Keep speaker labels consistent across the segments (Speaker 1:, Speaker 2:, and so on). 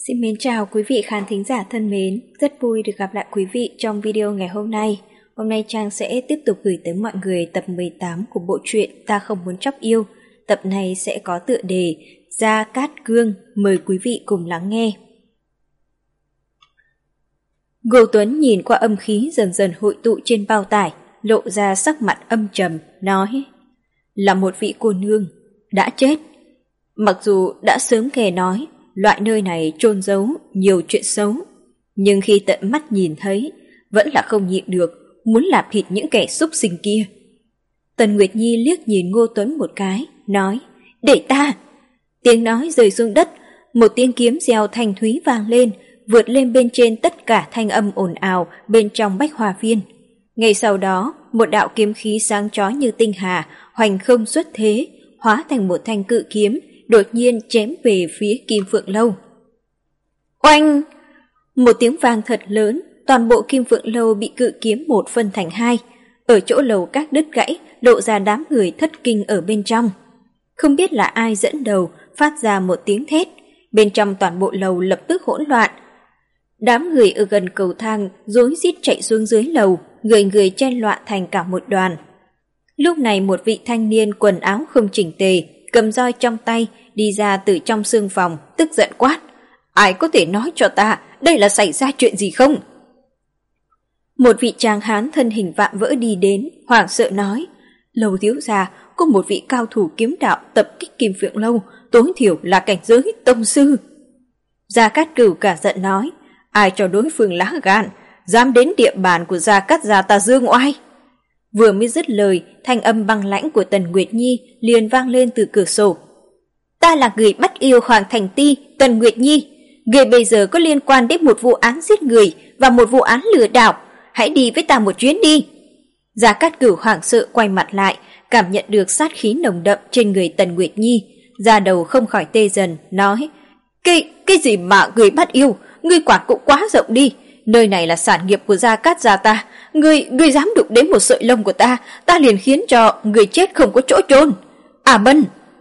Speaker 1: Xin mến chào quý vị khán thính giả thân mến, rất vui được gặp lại quý vị trong video ngày hôm nay. Hôm nay Trang sẽ tiếp tục gửi tới mọi người tập 18 của bộ truyện Ta Không Muốn Chóc Yêu. Tập này sẽ có tựa đề Gia Cát Cương, mời quý vị cùng lắng nghe. Ngô Tuấn nhìn qua âm khí dần dần hội tụ trên bao tải, lộ ra sắc mặt âm trầm, nói: là một vị cô nương, đã chết. Mặc dù đã sớm nghe nói loại nơi này chôn giấu nhiều chuyện xấu, nhưng khi tận mắt nhìn thấy, vẫn là không nhịn được, muốn làm thịt những kẻ xúc sinh kia. Tần Nguyệt Nhi liếc nhìn Ngô Tuấn một cái, nói: để ta. Tiếng nói rơi xuống đất, một tiếng kiếm reo thanh thúy vang lên, vượt lên bên trên tất cả thanh âm ồn ào bên trong Bách Hoa Viên. Ngay sau đó, một đạo kiếm khí sáng chói như tinh hà, hoành không xuất thế, hóa thành một thanh cự kiếm, đột nhiên chém về phía Kim Phượng Lâu. Oanh! Một tiếng vang thật lớn, toàn bộ Kim Phượng Lâu bị cự kiếm một phân thành hai. Ở chỗ lầu các đứt gãy, lộ ra đám người thất kinh ở bên trong. Không biết là ai dẫn đầu, phát ra một tiếng thét. Bên trong toàn bộ lầu lập tức hỗn loạn. Đám người ở gần cầu thang rối rít chạy xuống dưới lầu, người chen loạn thành cả một đoàn. Lúc này một vị thanh niên quần áo không chỉnh tề, cầm roi trong tay, đi ra từ trong sương phòng, tức giận quát: ai có thể nói cho ta, đây là xảy ra chuyện gì không? Một vị tráng hán thân hình vạm vỡ đi đến, hoảng sợ nói: Lầu thiếu gia, có một vị cao thủ kiếm đạo tập kích Kim Phượng Lâu, tối thiểu là cảnh giới tông sư. Gia Cát Cửu cả giận nói: ai cho đối phương lá gan, dám đến địa bàn của Gia Cát gia ta dương oai. Vừa mới dứt lời, thanh âm băng lãnh của Tần Nguyệt Nhi liền vang lên từ cửa sổ. Ta là người bắt yêu Hoàng Thành Ti, Tần Nguyệt Nhi. Người bây giờ có liên quan đến một vụ án giết người và một vụ án lừa đảo. Hãy đi với ta một chuyến đi. Gia Cát Cửu hoảng sợ quay mặt lại, cảm nhận được sát khí nồng đậm trên người Tần Nguyệt Nhi. Da đầu không khỏi tê dần, nói: Cái gì mà người bắt yêu, ngươi quản cũng quá rộng đi. Nơi này là sản nghiệp của Gia Cát gia ta, ngươi dám đụng đến một sợi lông của ta liền khiến cho người chết không có chỗ chôn. À Bân!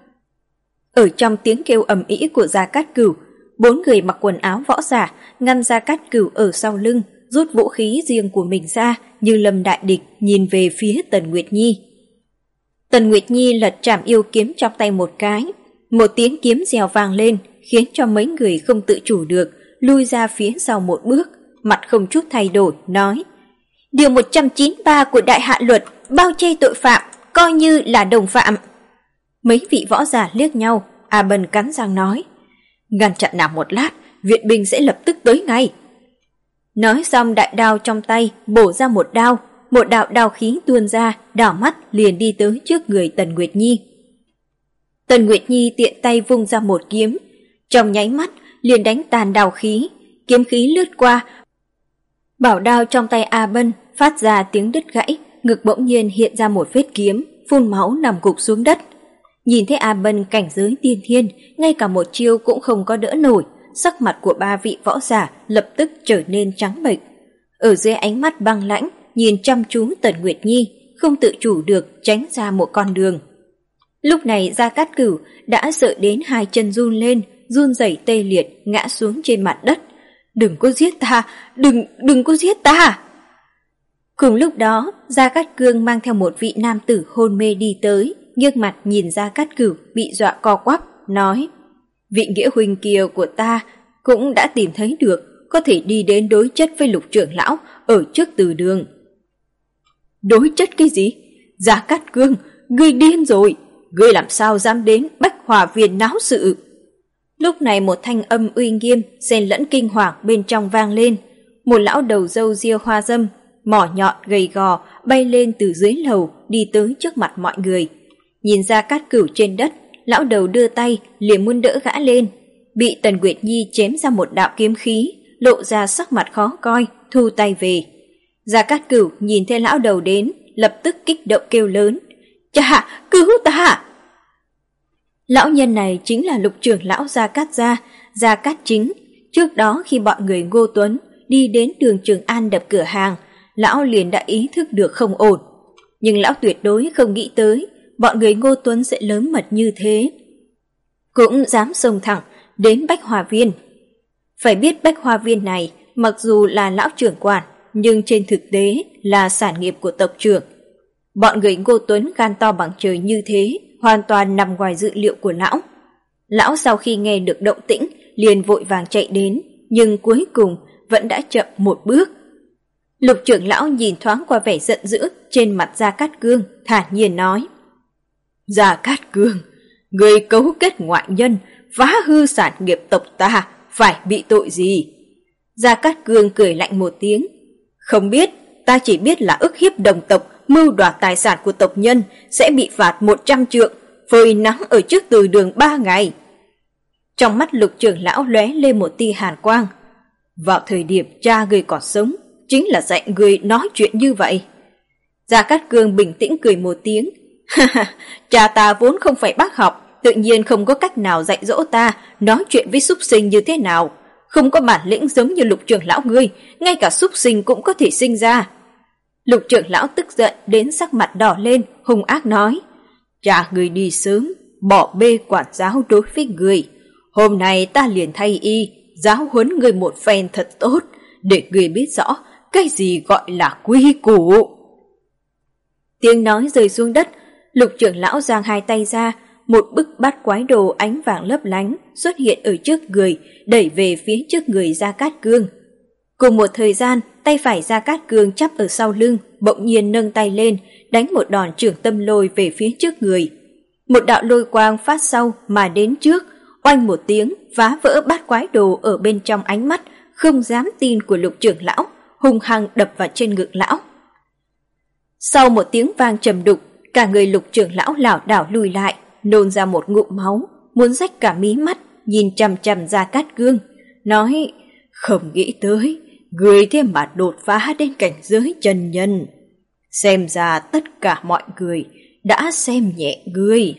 Speaker 1: Ở trong tiếng kêu ầm ĩ của Gia Cát Cửu, 4 người mặc quần áo võ giả ngăn Gia Cát Cửu ở sau lưng, rút vũ khí riêng của mình ra, như lâm đại địch nhìn về phía Tần Nguyệt Nhi. Tần Nguyệt Nhi lật trảm yêu kiếm trong tay một cái, một tiếng kiếm rèo vang lên, khiến cho mấy người không tự chủ được lui ra phía sau một bước, mặt không chút thay đổi, nói: Điều 193 của Đại Hạ Luật bao che tội phạm, coi như là đồng phạm. Mấy vị võ giả liếc nhau, A Bân cắn răng nói: ngăn chặn nàng một lát, viện binh sẽ lập tức tới ngay. Nói xong đại đao trong tay bổ ra một đạo đao khí tuôn ra, đảo mắt liền đi tới trước người Tần Nguyệt Nhi. Tần Nguyệt Nhi tiện tay vung ra một kiếm, trong nháy mắt liền đánh tàn đao khí, kiếm khí lướt qua. Bảo đao trong tay A Bân phát ra tiếng đứt gãy, ngực bỗng nhiên hiện ra một vết kiếm, phun máu nằm gục xuống đất. Nhìn thấy A Bân cảnh giới tiên thiên, ngay cả một chiêu cũng không có đỡ nổi, sắc mặt của 3 vị võ giả lập tức trở nên trắng bệch. Ở dưới ánh mắt băng lãnh, nhìn chăm chú Tần Nguyệt Nhi, không tự chủ được tránh ra một con đường. Lúc này Gia Cát Cửu đã sợ đến hai chân run lên, run rẩy tê liệt ngã xuống trên mặt đất. Đừng có giết ta, đừng có giết ta. Cùng lúc đó, Gia Cát Cương mang theo một vị nam tử hôn mê đi tới, nghiêng mặt nhìn Gia Cát Cửu bị dọa co quắp, nói: vị nghĩa huynh kia của ta cũng đã tìm thấy được, có thể đi đến đối chất với Lục trưởng lão ở trước từ đường. Đối chất cái gì? Gia Cát Cương, ngươi điên rồi, ngươi làm sao dám đến Bách Hòa Viên náo sự? Lúc này một thanh âm uy nghiêm xen lẫn kinh hoàng bên trong vang lên. Một lão đầu râu ria hoa râm, mỏ nhọn gầy gò bay lên từ dưới lầu, đi tới trước mặt mọi người. Nhìn Gia Cát Cửu trên đất, lão đầu đưa tay liền muốn đỡ gã lên, bị Tần Nguyệt Nhi chém ra một đạo kiếm khí, lộ ra sắc mặt khó coi, thu tay về. Gia Cát Cửu nhìn thấy lão đầu đến, lập tức kích động kêu lớn: Cha, cứu ta! Lão nhân này chính là Lục trưởng lão Gia Cát gia, Gia Cát Chính. Trước đó khi bọn người Ngô Tuấn đi đến đường Trường An đập cửa hàng, lão liền đã ý thức được không ổn. Nhưng lão tuyệt đối không nghĩ tới bọn người Ngô Tuấn sẽ lớn mật như thế, cũng dám xông thẳng đến Bách Hòa Viên. Phải biết Bách Hoa Viên này mặc dù là lão trưởng quản, nhưng trên thực tế là sản nghiệp của tộc trưởng. Bọn người Ngô Tuấn gan to bằng trời như thế hoàn toàn nằm ngoài dự liệu của lão. Lão sau khi nghe được động tĩnh liền vội vàng chạy đến, nhưng cuối cùng vẫn đã chậm một bước. Lục trưởng lão nhìn thoáng qua vẻ giận dữ trên mặt Gia Cát Cương, thản nhiên nói: Gia Cát Cương, người cấu kết ngoại nhân, phá hư sản nghiệp tộc ta, phải bị tội gì? Gia Cát Cương cười lạnh một tiếng: Không biết, ta chỉ biết là ức hiếp đồng tộc, mưu đoạt tài sản của tộc nhân sẽ bị phạt 100 trượng, phơi nắng ở trước từ đường 3 ngày. Trong mắt Lục trưởng lão lóe lên một tia hàn quang. Vào thời điểm cha người còn sống, chính là dạy người nói chuyện như vậy. Gia Cát Cương bình tĩnh cười một tiếng: Cha ta vốn không phải bác học, tự nhiên không có cách nào dạy dỗ ta nói chuyện với súc sinh như thế nào. Không có bản lĩnh giống như Lục trưởng lão ngươi, ngay cả súc sinh cũng có thể sinh ra. Lục trưởng lão tức giận đến sắc mặt đỏ lên, hung ác nói: Cha ngươi đi sớm, bỏ bê quản giáo đối với người. Hôm nay ta liền thay y, giáo huấn người một phen thật tốt, để người biết rõ cái gì gọi là quy củ. Tiếng nói rơi xuống đất, Lục trưởng lão giang hai tay ra, một bức bát quái đồ ánh vàng lấp lánh xuất hiện ở trước người, đẩy về phía trước người Gia Cát Cương. Cùng một thời gian, tay phải Gia Cát Cương chắp ở sau lưng, bỗng nhiên nâng tay lên, đánh một đòn trưởng tâm lôi về phía trước người. Một đạo lôi quang phát sau mà đến trước, oanh một tiếng phá vỡ bát quái đồ ở bên trong ánh mắt không dám tin của Lục trưởng lão, hung hăng đập vào trên ngực lão. Sau một tiếng vang trầm đục, cả người Lục trưởng lão lảo đảo lùi lại, nôn ra một ngụm máu, muốn rách cả mí mắt, nhìn chằm chằm Gia Cát Cương, nói: Không nghĩ tới, người thế mà đột phá đến cảnh giới chân nhân. Xem ra tất cả mọi người đã xem nhẹ ngươi.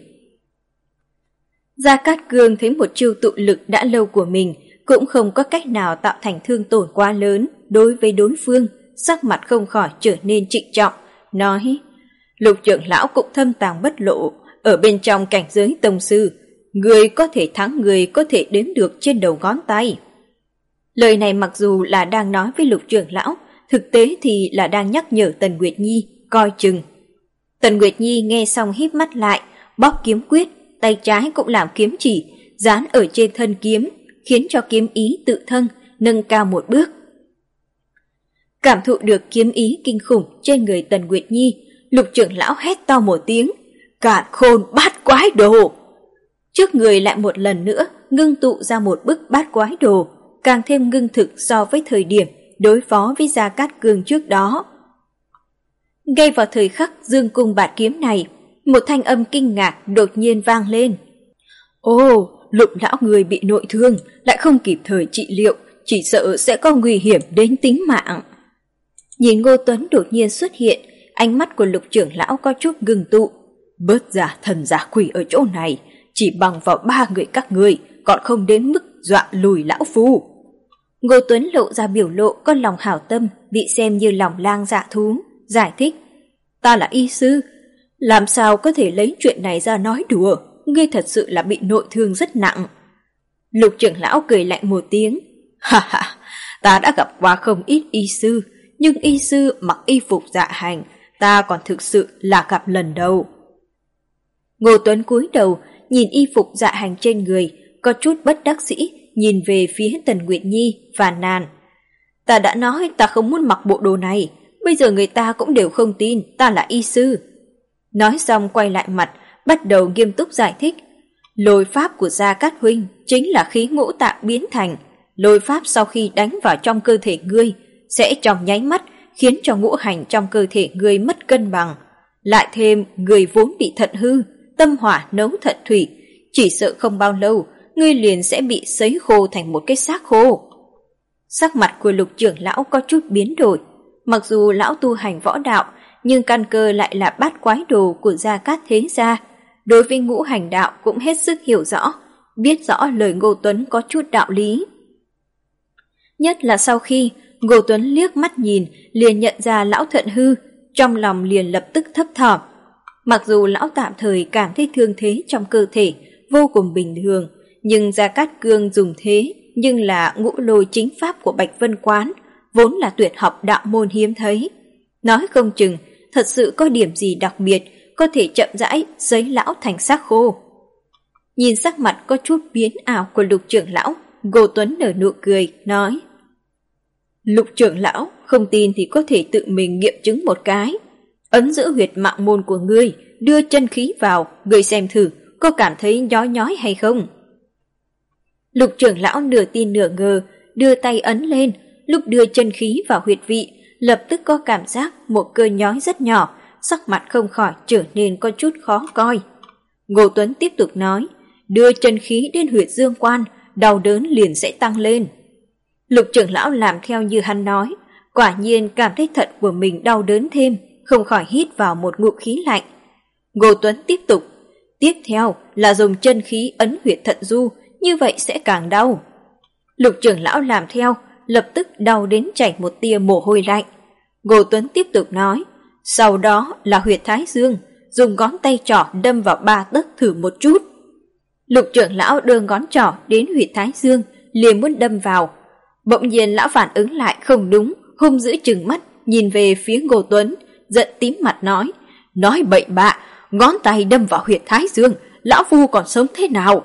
Speaker 1: Gia Cát Cương thấy một chiêu tụ lực đã lâu của mình cũng không có cách nào tạo thành thương tổn quá lớn đối với đối phương, sắc mặt không khỏi trở nên trịnh trọng, nói: Lục trưởng lão cũng thâm tàng bất lộ, ở bên trong cảnh giới tông sư, người có thể thắng người có thể đếm được trên đầu ngón tay. Lời này mặc dù là đang nói với Lục trưởng lão, thực tế thì là đang nhắc nhở Tần Nguyệt Nhi coi chừng. Tần Nguyệt Nhi nghe xong híp mắt lại, bóp kiếm quyết, tay trái cũng làm kiếm chỉ, dán ở trên thân kiếm, khiến cho kiếm ý tự thân nâng cao một bước. Cảm thụ được kiếm ý kinh khủng trên người Tần Nguyệt Nhi, Lục trưởng lão hét to một tiếng: Càn khôn bát quái đồ! Trước người lại một lần nữa ngưng tụ ra một bức bát quái đồ, càng thêm ngưng thực so với thời điểm đối phó với Gia Cát Cương trước đó. Ngay vào thời khắc dương cung bạt kiếm này, một thanh âm kinh ngạc đột nhiên vang lên. Ồ, Lục lão người bị nội thương, lại không kịp thời trị liệu, chỉ sợ sẽ có nguy hiểm đến tính mạng. Nhìn Ngô Tuấn đột nhiên xuất hiện, ánh mắt của Lục trưởng lão có chút ngừng tụ. Bớt giả thần giả quỷ ở chỗ này, chỉ bằng vào 3 người các ngươi, còn không đến mức dọa lùi lão phu. Ngô Tuấn lộ ra biểu lộ có lòng hảo tâm, bị xem như lòng lang dạ thú, giải thích: Ta là y sư, làm sao có thể lấy chuyện này ra nói đùa, ngươi thật sự là bị nội thương rất nặng. Lục trưởng lão cười lạnh một tiếng: Ha ha, ta đã gặp qua không ít y sư, nhưng y sư mặc y phục dạ hành, ta còn thực sự là gặp lần đầu. Ngô Tuấn cúi đầu, nhìn y phục dạ hành trên người, có chút bất đắc dĩ, nhìn về phía Tần Nguyệt Nhi, phàn nàn: Ta đã nói ta không muốn mặc bộ đồ này, bây giờ người ta cũng đều không tin ta là y sư. Nói xong quay lại mặt, bắt đầu nghiêm túc giải thích: Lôi pháp của Gia Cát huynh chính là khí ngũ tạng biến thành, lôi pháp sau khi đánh vào trong cơ thể ngươi, sẽ trong nháy mắt khiến cho ngũ hành trong cơ thể ngươi mất cân bằng. Lại thêm người vốn bị thận hư, tâm hỏa nấu thận thủy, chỉ sợ không bao lâu ngươi liền sẽ bị sấy khô thành một cái xác khô. Sắc mặt của Lục trưởng lão có chút biến đổi. Mặc dù lão tu hành võ đạo, nhưng căn cơ lại là bát quái đồ của Gia Cát thế gia. Đối với ngũ hành đạo cũng hết sức hiểu rõ, biết rõ lời Ngô Tuấn có chút đạo lý. Nhất là sau khi Ngô Tuấn liếc mắt nhìn liền nhận ra lão thận hư, trong lòng liền lập tức thấp thỏm. Mặc dù lão tạm thời cảm thấy thương thế trong cơ thể vô cùng bình thường, nhưng Gia Cát Cương dùng thế nhưng là ngũ lôi chính pháp của Bạch Vân Quán, vốn là tuyệt học đạo môn hiếm thấy. Nói không chừng, thật sự có điểm gì đặc biệt, có thể chậm rãi giấy lão thành xác khô. Nhìn sắc mặt có chút biến ảo của Lục trưởng lão, Ngô Tuấn nở nụ cười, nói: Lục trưởng lão, không tin thì có thể tự mình nghiệm chứng một cái. Ấn giữ huyệt mạng môn của ngươi, đưa chân khí vào, ngươi xem thử, có cảm thấy nhói nhói hay không? Lục trưởng lão nửa tin nửa ngờ, đưa tay ấn lên, lúc đưa chân khí vào huyệt vị, lập tức có cảm giác một cơn nhói rất nhỏ, sắc mặt không khỏi trở nên có chút khó coi. Ngô Tuấn tiếp tục nói: đưa chân khí đến huyệt dương quan, đau đớn liền sẽ tăng lên. Lục trưởng lão làm theo như hắn nói, quả nhiên cảm thấy thận của mình đau đớn thêm, không khỏi hít vào một ngụm khí lạnh. Ngô Tuấn tiếp tục: tiếp theo là dùng chân khí ấn huyệt thận du, như vậy sẽ càng đau. Lục trưởng lão làm theo, lập tức đau đến chảy một tia mồ hôi lạnh. Ngô Tuấn tiếp tục nói: sau đó là huyệt thái dương, dùng ngón tay trỏ đâm vào 3 tấc thử một chút. Lục trưởng lão đưa ngón trỏ đến huyệt thái dương, liền muốn đâm vào. Bỗng nhiên lão phản ứng lại không đúng, hung dữ trừng mắt nhìn về phía Ngô Tuấn, giận tím mặt nói: nói bậy bạ, ngón tay đâm vào huyệt thái dương, lão phu còn sống thế nào?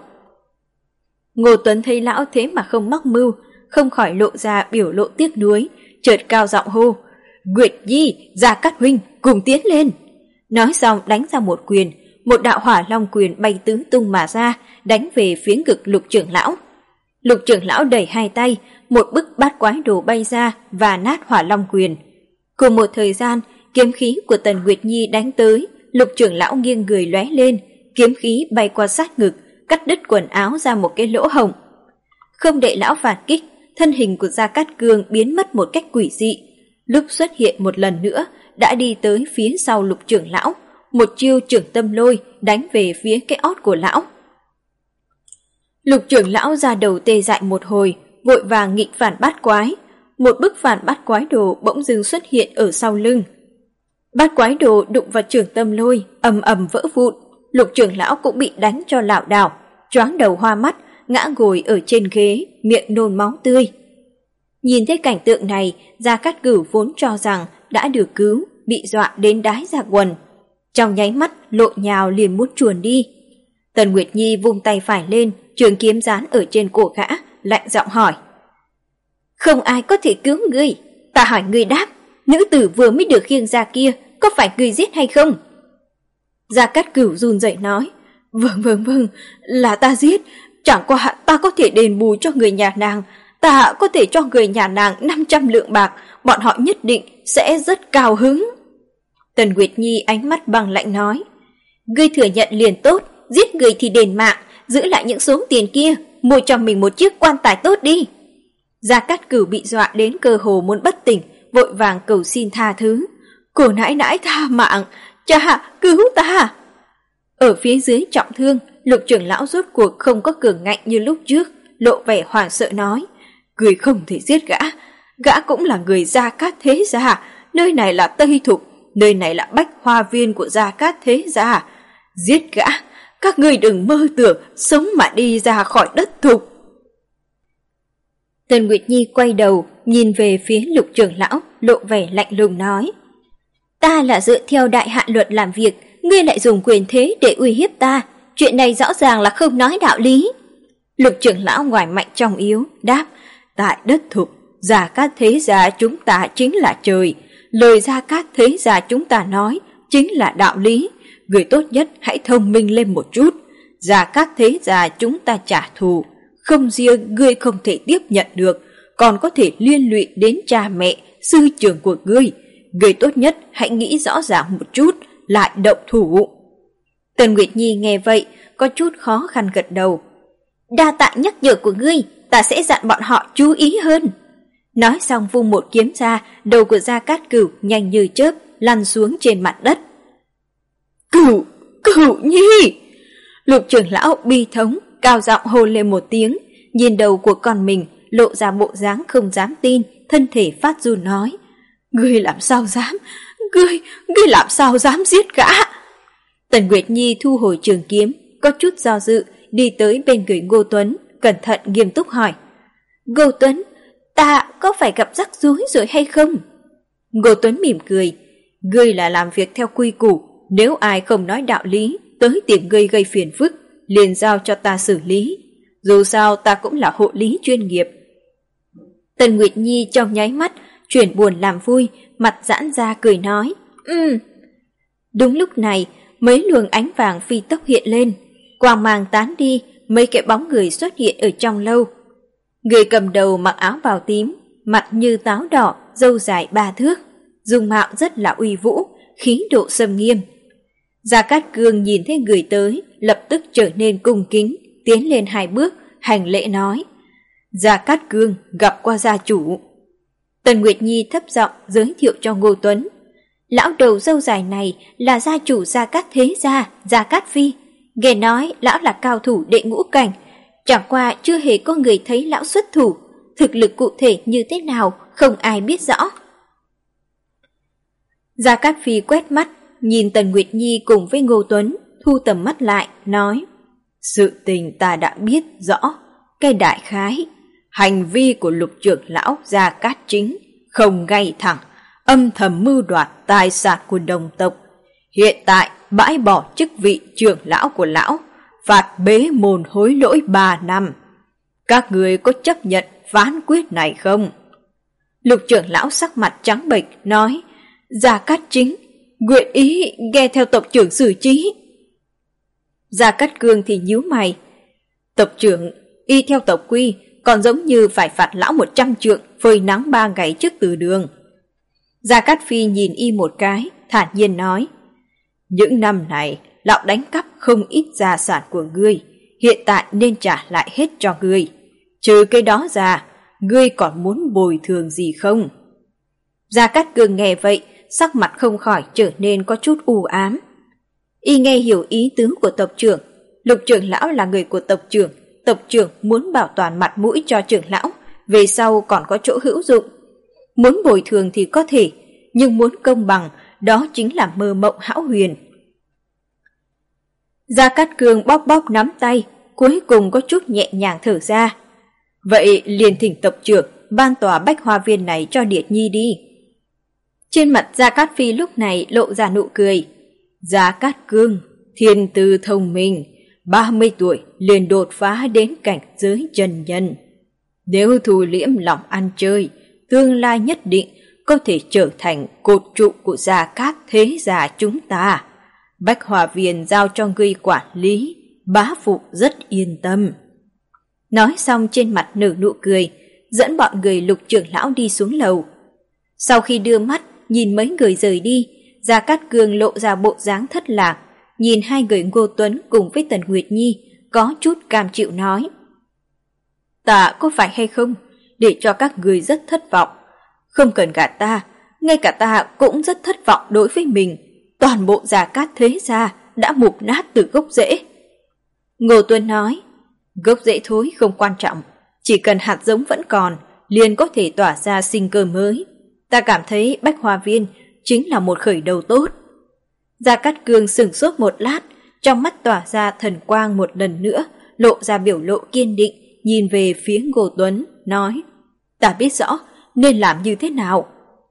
Speaker 1: Ngô Tuấn thấy lão thế mà không mắc mưu, không khỏi lộ ra biểu lộ tiếc nuối, chợt cao giọng hô: Nguyệt Nhi, Gia Cát huynh, cùng tiến lên. Nói xong đánh ra một quyền, một đạo hỏa long quyền bay tứ tung mà ra, đánh về phía ngực Lục trưởng lão. Lục trưởng lão đẩy hai tay, một bức bát quái đồ bay ra và nát hỏa long quyền. Cùng một thời gian, kiếm khí của Tần Nguyệt Nhi đánh tới, Lục trưởng lão nghiêng người lóe lên, kiếm khí bay qua sát ngực, cắt đứt quần áo ra một cái lỗ hổng. Không đợi lão phản kích, thân hình của Gia Cát Cương biến mất một cách quỷ dị. Lúc xuất hiện một lần nữa, đã đi tới phía sau Lục trưởng lão, một chiêu trưởng tâm lôi đánh về phía cái ót của lão. Lục trưởng lão ra đầu tê dại một hồi, vội vàng nghịch phản bát quái. Một bức phản bát quái đồ bỗng dưng xuất hiện ở sau lưng. Bát quái đồ đụng vào trưởng tâm lôi, ầm ầm vỡ vụn. Lục trưởng lão cũng bị đánh cho lảo đảo, choáng đầu hoa mắt, ngã ngồi ở trên ghế, miệng nôn máu tươi. Nhìn thấy cảnh tượng này, Gia Cát Cửu vốn cho rằng đã được cứu, bị dọa đến đái ra quần. Trong nháy mắt, lộ nhào liền muốn chuồn đi. Tần Nguyệt Nhi vung tay phải lên, trường kiếm dán ở trên cổ gã, lạnh giọng hỏi: không ai có thể cứu ngươi, ta hỏi ngươi đáp, nữ tử vừa mới được khiêng ra kia, có phải ngươi giết hay không? Gia Cát Cửu run rẩy nói: vâng, là ta giết, chẳng qua ta có thể đền bù cho người nhà nàng, ta có thể cho người nhà nàng 500 lượng bạc, bọn họ nhất định sẽ rất cao hứng. Tần Nguyệt Nhi ánh mắt băng lạnh nói: ngươi thừa nhận liền tốt, giết người thì đền mạng, giữ lại những số tiền kia, mua cho mình một chiếc quan tài tốt đi. Gia Cát Cửu bị dọa đến cơ hồ muốn bất tỉnh, vội vàng cầu xin tha thứ: cô nãi nãi tha mạng, cha cứu ta. Ở phía dưới trọng thương, Lục trưởng lão rốt cuộc không có cường ngạnh như lúc trước, lộ vẻ hoảng sợ nói: người không thể giết gã, gã cũng là người Gia Cát thế gia, nơi này là Tây Thục, nơi này là Bách Hoa Viên của Gia Cát thế gia, giết gã, các ngươi đừng mơ tưởng sống mà đi ra khỏi đất Thục. Tần Nguyệt Nhi quay đầu, nhìn về phía Lục trưởng lão, lộ vẻ lạnh lùng nói: ta là dựa theo đại hạ luật làm việc, ngươi lại dùng quyền thế để uy hiếp ta, chuyện này rõ ràng là không nói đạo lý. Lục trưởng lão ngoài mạnh trong yếu, đáp: tại đất Thục, Gia Cát thế gia chúng ta chính là trời, lời Gia Cát thế gia chúng ta nói chính là đạo lý, người tốt nhất hãy thông minh lên một chút. Gia Cát thế gia chúng ta trả thù, không riêng ngươi không thể tiếp nhận được, còn có thể liên lụy đến cha mẹ, sư trưởng của ngươi. Người tốt nhất hãy nghĩ rõ ràng một chút, lại động thủ. Tần Nguyệt Nhi nghe vậy, có chút khó khăn gật đầu. Đa tạ nhắc nhở của ngươi, ta sẽ dặn bọn họ chú ý hơn. Nói xong vung một kiếm ra, đầu của Gia Cát Cửu nhanh như chớp lăn xuống trên mặt đất. Cửu Nhi! Lục trưởng lão bi thống cao giọng hô lên một tiếng, nhìn đầu của con mình, lộ ra bộ dáng không dám tin, thân thể phát run nói: ngươi làm sao dám, ngươi làm sao dám giết gã? Tần Nguyệt Nhi thu hồi trường kiếm, có chút do dự, đi tới bên người Ngô Tuấn, cẩn thận nghiêm túc hỏi: Ngô Tuấn, ta có phải gặp rắc rối rồi hay không? Ngô Tuấn mỉm cười. Ngươi là làm việc theo quy củ, nếu ai không nói đạo lý, tới tìm ngươi gây phiền phức, liền giao cho ta xử lý. Dù sao ta cũng là hộ lý chuyên nghiệp. Tần Nguyệt Nhi trong nháy mắt, chuyển buồn làm vui, mặt giãn ra cười nói. Đúng lúc này, mấy luồng ánh vàng phi tốc hiện lên. Quang mang tán đi, mấy cái bóng người xuất hiện ở trong lâu. Người cầm đầu mặc áo bào tím, mặt như táo đỏ, râu dài 3 thước, dung mạo rất là uy vũ, khí độ xâm nghiêm. Gia Cát Cương nhìn thấy người tới, lập tức trở nên cung kính, tiến lên 2 bước, hành lễ nói. Gia Cát Cương gặp qua gia chủ. Tần Nguyệt Nhi thấp giọng giới thiệu cho Ngô Tuấn. Lão đầu râu dài này là gia chủ Gia Cát Thế Gia, Gia Cát Phi. Nghe nói lão là cao thủ đệ ngũ cảnh, chẳng qua chưa hề có người thấy lão xuất thủ, thực lực cụ thể như thế nào không ai biết rõ. Gia Cát Phi quét mắt, nhìn Tần Nguyệt Nhi cùng với Ngô Tuấn, thu tầm mắt lại, nói. Sự tình ta đã biết rõ, cái đại khái, hành vi của lục trưởng lão Gia Cát Chính không ngay thẳng, âm thầm mưu đoạt tài sản của đồng tộc. Hiện tại bãi bỏ chức vị trưởng lão của lão, phạt bế môn hối lỗi 3 năm. Các người có chấp nhận phán quyết này không? Lục trưởng lão sắc mặt trắng bệch nói. Gia Cát Chính, nguyện ý nghe theo tộc trưởng xử trí. Gia Cát Cương thì nhíu mày. Tộc trưởng, y theo tộc quy, còn giống như phải phạt lão 100 trượng phơi nắng 3 ngày trước từ đường. Gia Cát Phi nhìn y một cái, thản nhiên nói. Những năm này, lão đánh cắp không ít gia sản của ngươi, hiện tại nên trả lại hết cho ngươi. Trừ cái đó ra, ngươi còn muốn bồi thường gì không? Gia Cát Cương nghe vậy, sắc mặt không khỏi trở nên có chút u ám. Y nghe hiểu ý tứ của tộc trưởng, lục trưởng lão là người của tộc trưởng muốn bảo toàn mặt mũi cho trưởng lão, về sau còn có chỗ hữu dụng. Muốn bồi thường thì có thể, nhưng muốn công bằng, đó chính là mơ mộng hão huyền. Gia Cát Cương bóp bóp nắm tay, cuối cùng có chút nhẹ nhàng thở ra. Vậy liền thỉnh tộc trưởng ban tòa Bách Hoa Viên này cho Điệt Nhi đi. Trên mặt Gia Cát Phi lúc này lộ ra nụ cười. Gia Cát Cương, thiên tư thông minh, 30 tuổi liền đột phá đến cảnh giới chân nhân. Nếu thu liễm lòng ăn chơi, tương lai nhất định có thể trở thành cột trụ của Gia Cát Thế Gia chúng ta. Bách Hoa Viên giao cho ngươi quản lý, bá phụ rất yên tâm. Nói xong trên mặt nở nụ cười, dẫn bọn người lục trưởng lão đi xuống lầu. Sau khi đưa mắt nhìn mấy người rời đi, Gia Cát Cương lộ ra bộ dáng thất lạc, nhìn 2 người Ngô Tuấn cùng với Tần Nguyệt Nhi, có chút cam chịu nói. Ta có phải hay không, để cho các người rất thất vọng. Không cần gạt ta, ngay cả ta cũng rất thất vọng đối với mình. Toàn bộ Gia Cát Thế Gia đã mục nát từ gốc rễ. Ngô Tuấn nói, gốc rễ thối không quan trọng, chỉ cần hạt giống vẫn còn, liền có thể tỏa ra sinh cơ mới. Ta cảm thấy Bách Hoa Viên chính là một khởi đầu tốt. Gia Cát Cương sửng sốt một lát, trong mắt tỏa ra thần quang một lần nữa, lộ ra biểu lộ kiên định, nhìn về phía Ngô Tuấn, nói, ta biết rõ nên làm như thế nào.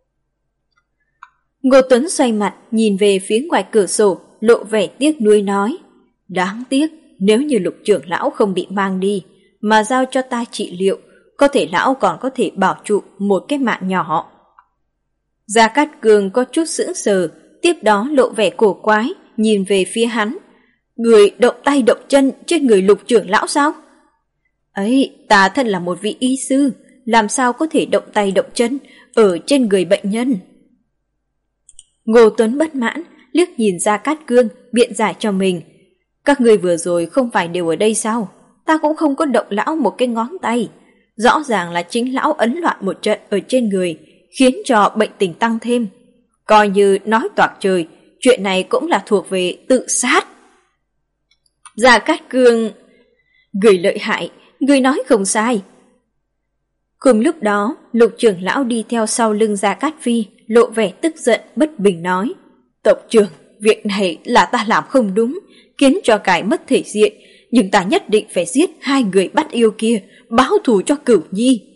Speaker 1: Ngô Tuấn xoay mặt nhìn về phía ngoài cửa sổ, lộ vẻ tiếc nuối nói, đáng tiếc nếu như lục trưởng lão không bị mang đi, mà giao cho ta trị liệu, có thể lão còn có thể bảo trụ một cái mạng nhỏ. Gia Cát Cương có chút sững sờ, tiếp đó lộ vẻ cổ quái, nhìn về phía hắn. Người động tay động chân trên người lục trưởng lão sao? Ấy, ta thân là một vị y sư, làm sao có thể động tay động chân ở trên người bệnh nhân? Ngô Tuấn bất mãn, liếc nhìn Gia Cát Cương, biện giải cho mình. Các người vừa rồi không phải đều ở đây sao? Ta cũng không có động lão một cái ngón tay. Rõ ràng là chính lão ấn loạn một trận ở trên người, khiến cho bệnh tình tăng thêm. Coi như nói toạc trời, chuyện này cũng là thuộc về tự sát. Gia Cát Cương, người lợi hại, người nói không sai. Cùng lúc đó, lục trưởng lão đi theo sau lưng Gia Cát Phi, lộ vẻ tức giận bất bình nói, tộc trưởng, việc này là ta làm không đúng, khiến cho cái mất thể diện, nhưng ta nhất định phải giết 2 người bắt yêu kia, báo thù cho Cửu Nhi.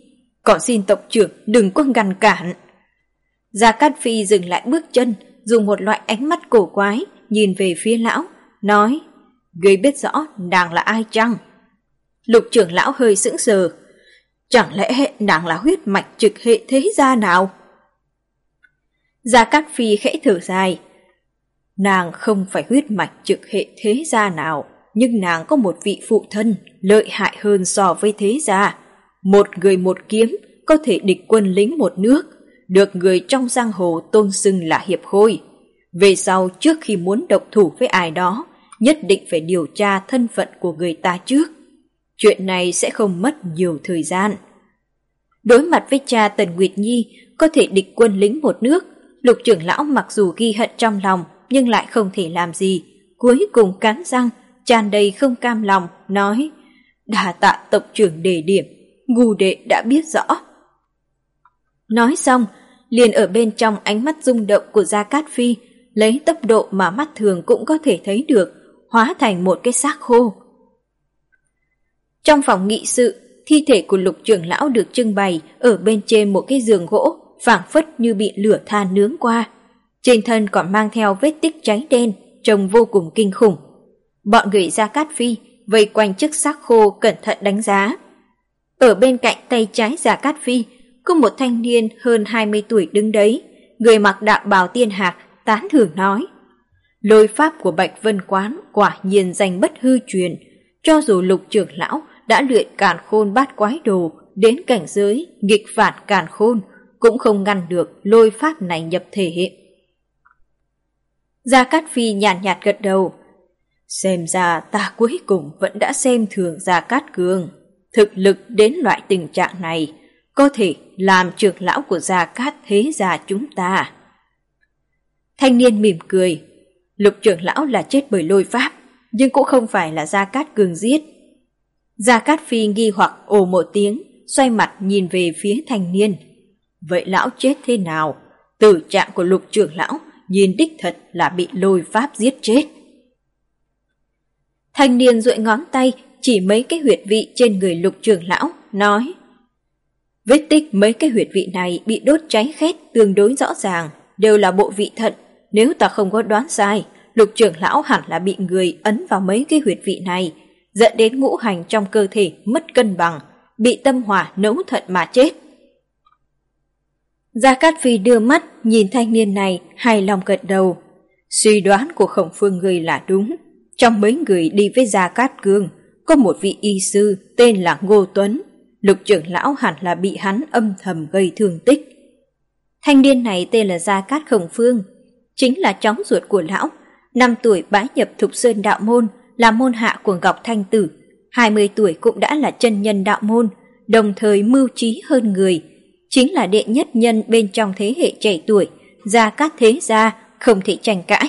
Speaker 1: Còn xin tộc trưởng đừng có ngăn cản. Gia Cát Phi dừng lại bước chân, dùng một loại ánh mắt cổ quái nhìn về phía lão, nói: Ngươi biết rõ nàng là ai chăng? Lục trưởng lão hơi sững sờ. Chẳng lẽ nàng là huyết mạch trực hệ thế gia nào? Gia Cát Phi khẽ thở dài. Nàng không phải huyết mạch trực hệ thế gia nào, nhưng nàng có một vị phụ thân lợi hại hơn so với thế gia. Một người một kiếm có thể địch quân lính một nước, được người trong giang hồ tôn xưng là hiệp khôi. Về sau trước khi muốn động thủ với ai đó, nhất định phải điều tra thân phận của người ta trước. Chuyện này sẽ không mất nhiều thời gian. Đối mặt với cha Tần Nguyệt Nhi có thể địch quân lính một nước, Lục trưởng lão mặc dù ghi hận trong lòng nhưng lại không thể làm gì. Cuối cùng cắn răng, tràn đầy không cam lòng, nói: Đà tạ tộc trưởng đề điểm, ngu đệ đã biết rõ. Nói xong, liền ở bên trong ánh mắt rung động của Gia Cát Phi, lấy tốc độ mà mắt thường cũng có thể thấy được, hóa thành một cái xác khô. Trong phòng nghị sự, thi thể của Lục trưởng lão được trưng bày ở bên trên một cái giường gỗ, phảng phất như bị lửa than nướng qua. Trên thân còn mang theo vết tích cháy đen, trông vô cùng kinh khủng. Bọn người Gia Cát Phi vây quanh chiếc xác khô cẩn thận đánh giá. Ở bên cạnh tay trái Gia Cát Phi có một thanh niên hơn 20 tuổi đứng đấy, người mặc đạo bào tiên hạc, tán thưởng nói: Lôi pháp của Bạch Vân Quán quả nhiên danh bất hư truyền, cho dù Lục trưởng lão đã luyện càn khôn bát quái đồ đến cảnh giới nghịch phản càn khôn, cũng không ngăn được lôi pháp này nhập thể. Gia Cát Phi nhàn nhạt gật đầu. Xem ra ta cuối cùng vẫn đã xem thường Gia Cát Cường. Thực lực đến loại tình trạng này, có thể làm trưởng lão của Gia Cát thế gia chúng ta. Thanh niên mỉm cười. Lục trưởng lão là chết bởi lôi pháp, nhưng cũng không phải là Gia Cát Cường giết. Gia Cát Phi nghi hoặc ồ một tiếng, xoay mặt nhìn về phía thanh niên. Vậy lão chết thế nào? Tử trạng của Lục trưởng lão nhìn đích thật là bị lôi pháp giết chết. Thanh niên duỗi ngón tay chỉ mấy cái huyệt vị trên người Lục trưởng lão, nói: Vết tích mấy cái huyệt vị này bị đốt cháy khét tương đối rõ ràng, đều là bộ vị thận. Nếu ta không có đoán sai, Lục trưởng lão hẳn là bị người ấn vào mấy cái huyệt vị này, dẫn đến ngũ hành trong cơ thể mất cân bằng, bị tâm hỏa nấu thận mà chết. Gia Cát Phi đưa mắt nhìn thanh niên này, hài lòng gật đầu. Suy đoán của Khổng Phương người là đúng. Trong mấy người đi với Gia Cát Cương, có một vị y sư tên là Ngô Tuấn. Lục trưởng lão hẳn là bị hắn âm thầm gây thương tích. Thanh niên này tên là Gia Cát Khổng Phương, chính là cháu ruột của lão. 5 tuổi bái nhập Thục Sơn đạo môn, là môn hạ của Ngọc Thanh Tử. 20 tuổi cũng đã là chân nhân đạo môn, đồng thời mưu trí hơn người. Chính là đệ nhất nhân bên trong thế hệ trẻ tuổi, Gia Cát thế gia, không thể tranh cãi.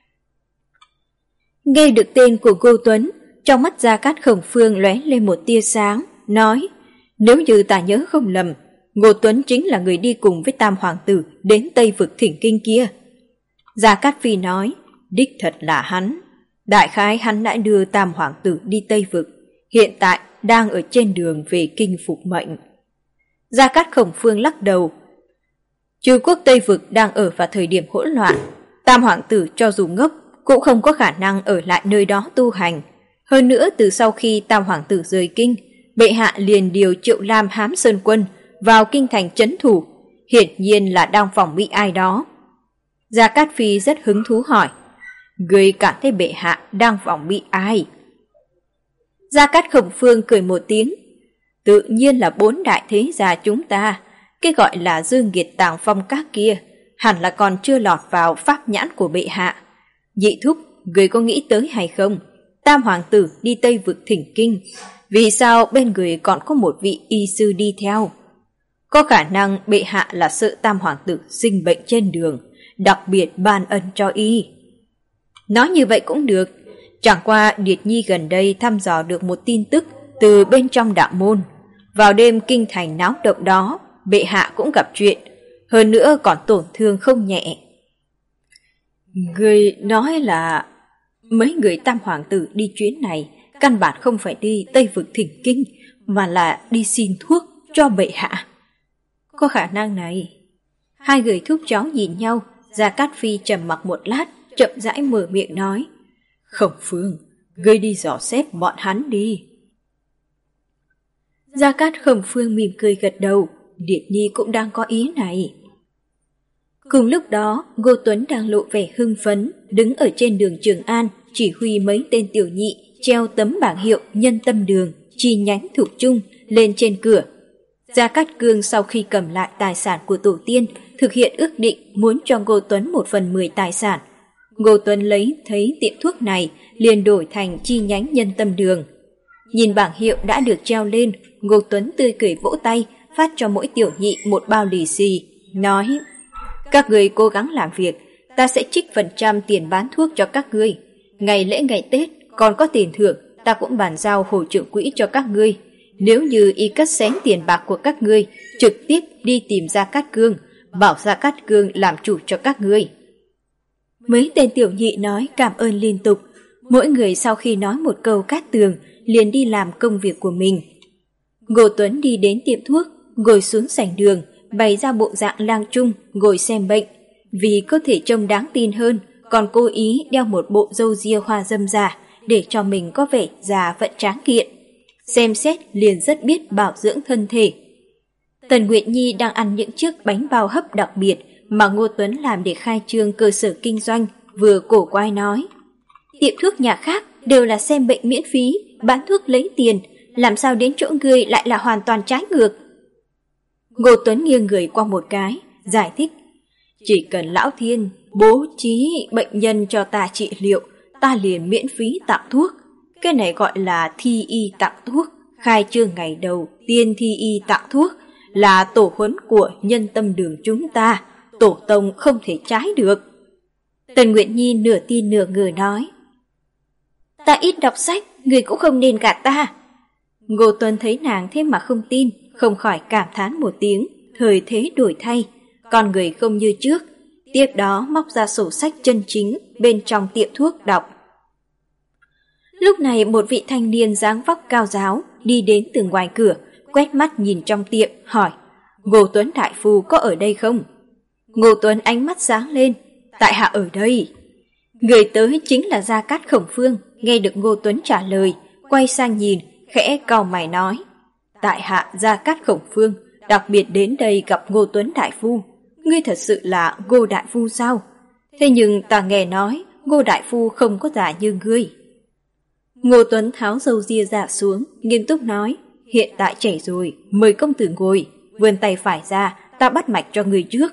Speaker 1: Nghe được tên của Ngô Tuấn, trong mắt Gia Cát Khổng Phương lóe lên một tia sáng, nói: Nếu như ta nhớ không lầm, Ngô Tuấn chính là người đi cùng với Tam Hoàng tử đến Tây Vực thỉnh kinh kia. Gia Cát Phi nói: Đích thật là hắn. Đại khái hắn đã đưa Tam Hoàng tử đi Tây Vực, hiện tại đang ở trên đường về kinh phục mệnh. Gia Cát Khổng Phương lắc đầu. Trừ quốc Tây Vực đang ở vào thời điểm hỗn loạn, Tam Hoàng tử cho dù ngốc cũng không có khả năng ở lại nơi đó tu hành. Hơn nữa từ sau khi Tam Hoàng tử rời kinh, bệ hạ liền điều Triệu Lam Hám Sơn Quân vào kinh thành trấn thủ, hiển nhiên là đang phòng bị ai đó. Gia Cát Phi rất hứng thú hỏi: Người cảm thấy bệ hạ đang phòng bị ai? Gia Cát Khổng Phương cười một tiếng. Tự nhiên là 4 đại thế gia chúng ta. Cái gọi là Dương Nghiệt Tàng Phong các kia hẳn là còn chưa lọt vào pháp nhãn của bệ hạ. Nhị thúc, người có nghĩ tới hay không? Tam Hoàng tử đi Tây Vực thỉnh kinh, vì sao bên người còn có một vị y sư đi theo? Có khả năng bệ hạ là sợ Tam Hoàng tử sinh bệnh trên đường, đặc biệt ban ân cho y. Nói như vậy cũng được. Chẳng qua Điệt Nhi gần đây thăm dò được một tin tức từ bên trong đạo môn. Vào đêm kinh thành náo động đó, bệ hạ cũng gặp chuyện, hơn nữa còn tổn thương không nhẹ. Người nói là mấy người Tam Hoàng tử đi chuyến này căn bản không phải đi Tây Vực thỉnh kinh, mà là đi xin thuốc cho bệ hạ. có khả năng này. Hai người thúc cháu nhìn nhau, Gia Cát Phi trầm mặc một lát, chậm rãi mở miệng nói. Khổng Phương, ngươi đi dò xét bọn hắn đi. Gia Cát Khổng Phương mỉm cười gật đầu, Điệt Nhi cũng đang có ý này. Cùng lúc đó, Ngô Tuấn đang lộ vẻ hưng phấn, đứng ở trên đường Trường An, chỉ huy mấy tên tiểu nhị treo tấm bảng hiệu Nhân Tâm Đường, chi nhánh Thục Trung lên trên cửa. Gia Cát Cương sau khi cầm lại tài sản của tổ tiên, thực hiện ước định muốn cho Ngô Tuấn 1/10 tài sản. Ngô Tuấn lấy thấy tiệm thuốc này liền đổi thành chi nhánh Nhân Tâm Đường. Nhìn bảng hiệu đã được treo lên, Ngô Tuấn tươi cười vỗ tay, phát cho mỗi tiểu nhị một bao lì xì, nói: các người cố gắng làm việc, ta sẽ trích phần trăm tiền bán thuốc cho các ngươi. Ngày lễ ngày Tết còn có tiền thưởng, ta cũng bàn giao hỗ trợ quỹ cho các ngươi. Nếu như y cất xén tiền bạc của các ngươi, trực tiếp đi tìm Gia Cát Cương, bảo Gia Cát Cương làm chủ cho các ngươi. Mấy tên tiểu nhị nói cảm ơn liên tục, mỗi người sau khi nói một câu cát tường liền đi làm công việc của mình. Ngô Tuấn đi đến tiệm thuốc, ngồi xuống sảnh đường, bày ra bộ dạng lang trung ngồi xem bệnh. Vì có thể trông đáng tin hơn, còn cố ý đeo một bộ râu ria hoa dâm giả để cho mình có vẻ già vẫn tráng kiện. Xem xét liền rất biết bảo dưỡng thân thể. Tần Nguyệt Nhi đang ăn những chiếc bánh bao hấp đặc biệt mà Ngô Tuấn làm để khai trương cơ sở kinh doanh, vừa cổ quay nói: tiệm thuốc nhà khác đều là xem bệnh miễn phí, bán thuốc lấy tiền, làm sao đến chỗ ngươi lại là hoàn toàn trái ngược? Ngô Tuấn nghiêng người qua một cái, giải thích: chỉ cần Lão Thiên bố trí bệnh nhân cho ta trị liệu, ta liền miễn phí tặng thuốc. Cái này gọi là thi y tặng thuốc. Khai trương ngày đầu tiên thi y tặng thuốc là tổ huấn của Nhân Tâm Đường chúng ta, tổ tông không thể trái được. Tần Nguyệt Nhi nửa tin nửa ngờ nói: ta ít đọc sách, người cũng không nên gạt ta. Ngô Tuấn thấy nàng thế mà không tin, không khỏi cảm thán một tiếng, thời thế đổi thay, con người không như trước. Tiếp đó móc ra sổ sách chân chính bên trong tiệm thuốc đọc. Lúc này một vị thanh niên dáng vóc cao ráo đi đến từ ngoài cửa, quét mắt nhìn trong tiệm, hỏi: Ngô Tuấn đại phu có ở đây không? Ngô Tuấn ánh mắt sáng lên: tại hạ ở đây. Người tới chính là Gia Cát Khổng Phương. Nghe được Ngô Tuấn trả lời, quay sang nhìn, khẽ cau mày nói: tại hạ Gia Cát Khổng Phương, đặc biệt đến đây gặp Ngô Tuấn đại phu. Ngươi thật sự là Ngô đại phu sao? Thế nhưng ta nghe nói Ngô đại phu không có già như ngươi. Ngô Tuấn tháo râu ria dạ xuống, nghiêm túc nói: hiện tại trẻ rồi, mời công tử ngồi, vươn tay phải ra, ta bắt mạch cho người trước.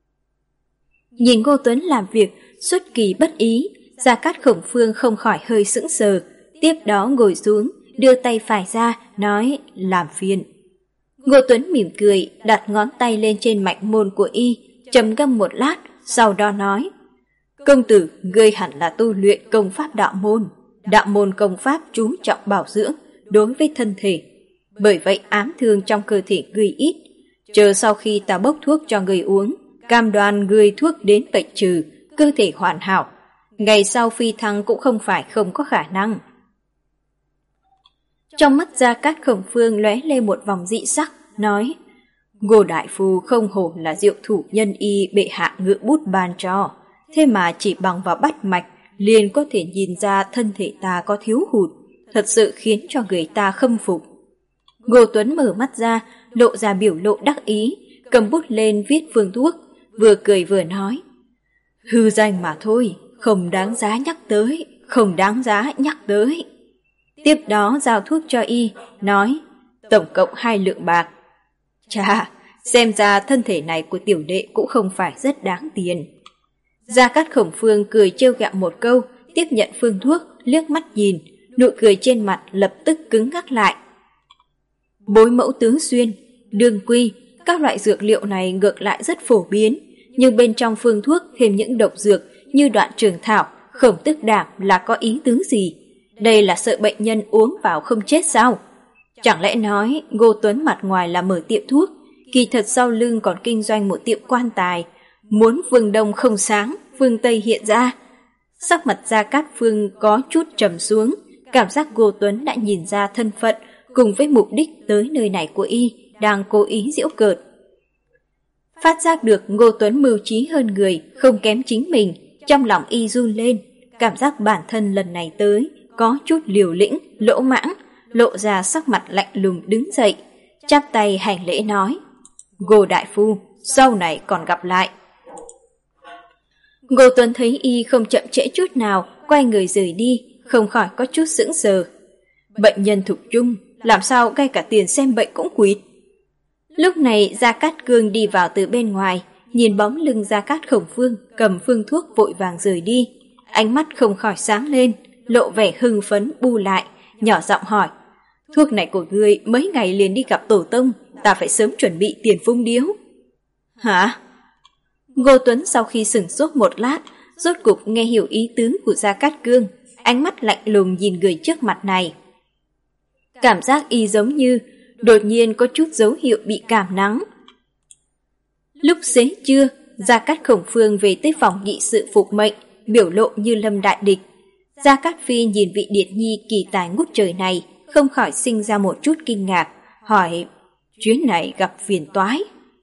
Speaker 1: Nhìn Ngô Tuấn làm việc xuất kỳ bất ý, Gia Cát Khổng Phương không khỏi hơi sững sờ, tiếp đó ngồi xuống, đưa tay phải ra, nói: làm phiền. Ngô Tuấn mỉm cười, đặt ngón tay lên trên mạch môn của y, trầm ngâm một lát, sau đó nói: công tử, ngươi hẳn là tu luyện công pháp đạo môn. Đạo môn công pháp chú trọng bảo dưỡng đối với thân thể, bởi vậy ám thương trong cơ thể ngươi ít. Chờ sau khi ta bốc thuốc cho ngươi uống, cam đoan ngươi thuốc đến bệnh trừ, cơ thể hoàn hảo, ngày sau phi thăng cũng không phải không có khả năng. Trong mắt Gia Cát Khổng Phương lóe lên một vòng dị sắc, nói: Ngô đại phu không hổ là diệu thủ nhân y bệ hạ ngự bút ban cho, thế mà chỉ bằng vào bắt mạch liền có thể nhìn ra thân thể ta có thiếu hụt, thật sự khiến cho người ta khâm phục. Ngô Tuấn mở mắt ra, lộ ra biểu lộ đắc ý, cầm bút lên viết phương thuốc, vừa cười vừa nói: hư danh mà thôi, không đáng giá nhắc tới, không đáng giá nhắc tới. Tiếp đó giao thuốc cho y, nói: tổng cộng 2 lượng bạc. Chà, xem ra thân thể này của tiểu đệ cũng không phải rất đáng tiền. Gia Cát Khổng Phương cười trêu ghẹo một câu, tiếp nhận phương thuốc, liếc mắt nhìn, nụ cười trên mặt lập tức cứng ngắc lại. Bối mẫu tứ xuyên, đương quy, các loại dược liệu này ngược lại rất phổ biến, nhưng bên trong phương thuốc thêm những độc dược như đoạn trường thảo, khổng tức đảm là có ý tứ gì? Đây là sợ bệnh nhân uống vào không chết sao? Chẳng lẽ nói Ngô Tuấn mặt ngoài là mở tiệm thuốc, kỳ thật sau lưng còn kinh doanh một tiệm quan tài, muốn phương Đông không sáng, phương Tây hiện ra. Sắc mặt Gia Cát Phương có chút trầm xuống, cảm giác Ngô Tuấn đã nhìn ra thân phận cùng với mục đích tới nơi này của y, đang cố ý giễu cợt. Phát giác được Ngô Tuấn mưu trí hơn người, không kém chính mình, trong lòng y run lên, cảm giác bản thân lần này tới có chút liều lĩnh, lỗ mãng, lộ ra sắc mặt lạnh lùng đứng dậy, chắp tay hành lễ nói: Ngô đại phu, sau này còn gặp lại. Ngô Tuấn thấy y không chậm trễ chút nào, quay người rời đi, không khỏi có chút sững sờ. Bệnh nhân Thục Trung, làm sao ngay cả tiền xem bệnh cũng quỵt? Lúc này Gia Cát Cương đi vào từ bên ngoài, nhìn bóng lưng Gia Cát Khổng Phương cầm phương thuốc vội vàng rời đi, ánh mắt không khỏi sáng lên, lộ vẻ hưng phấn bu lại, nhỏ giọng hỏi: thuốc này của ngươi mấy ngày liền đi gặp tổ tông, ta phải sớm chuẩn bị tiền phung điếu. Hả? Ngô Tuấn sau khi sửng sốt một lát, rốt cục nghe hiểu ý tứ của Gia Cát Cương, ánh mắt lạnh lùng nhìn người trước mặt này. Cảm giác y giống như đột nhiên có chút dấu hiệu bị cảm nắng. Lúc xế trưa, Gia Cát Khổng Phương về tới phòng nghị sự phục mệnh, biểu lộ như lâm đại địch. Gia Cát Phi nhìn vị điệt nhi kỳ tài ngút trời này, không khỏi sinh ra một chút kinh ngạc, hỏi: chuyến này gặp phiền toái?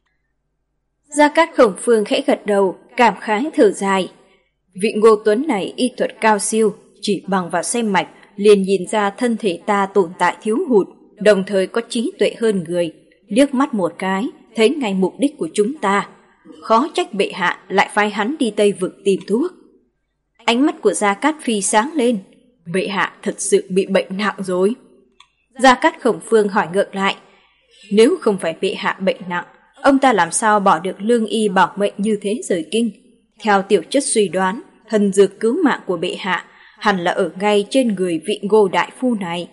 Speaker 1: Gia Cát Khổng Phương khẽ gật đầu, cảm khái thở dài. Vị Ngô Tuấn này y thuật cao siêu, chỉ bằng vào xem mạch liền nhìn ra thân thể ta tồn tại thiếu hụt, đồng thời có trí tuệ hơn người, liếc mắt một cái thấy ngay mục đích của chúng ta. Khó trách bệ hạ lại phái hắn đi Tây Vực tìm thuốc. Ánh mắt của Gia Cát Phi sáng lên, bệ hạ thật sự bị bệnh nặng rồi. Gia Cát Khổng Phương hỏi ngược lại, nếu không phải bệ hạ bệnh nặng, ông ta làm sao bỏ được lương y bảo mệnh như thế rời kinh? Theo tiểu chất suy đoán, thần dược cứu mạng của bệ hạ hẳn là ở ngay trên người vị Ngô đại phu này.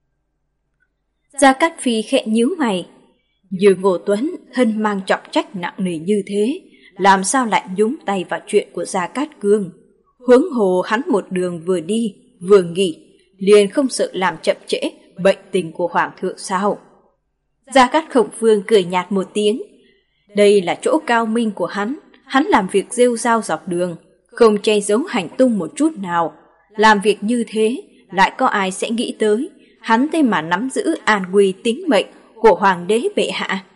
Speaker 1: Gia Cát Phi khẽ nhíu mày, như Ngô Tuấn thân mang trọng trách nặng nề như thế, làm sao lại nhúng tay vào chuyện của Gia Cát Cương? Huống hồ hắn một đường vừa đi vừa nghỉ, liền không sợ làm chậm trễ bệnh tình của hoàng thượng sao? Gia Cát Khổng Phương cười nhạt một tiếng, đây là chỗ cao minh của hắn làm việc rêu rao dọc đường, không che giấu hành tung một chút nào. Làm việc như thế, lại có ai sẽ nghĩ tới hắn thế mà nắm giữ an nguy tính mệnh của hoàng đế bệ hạ.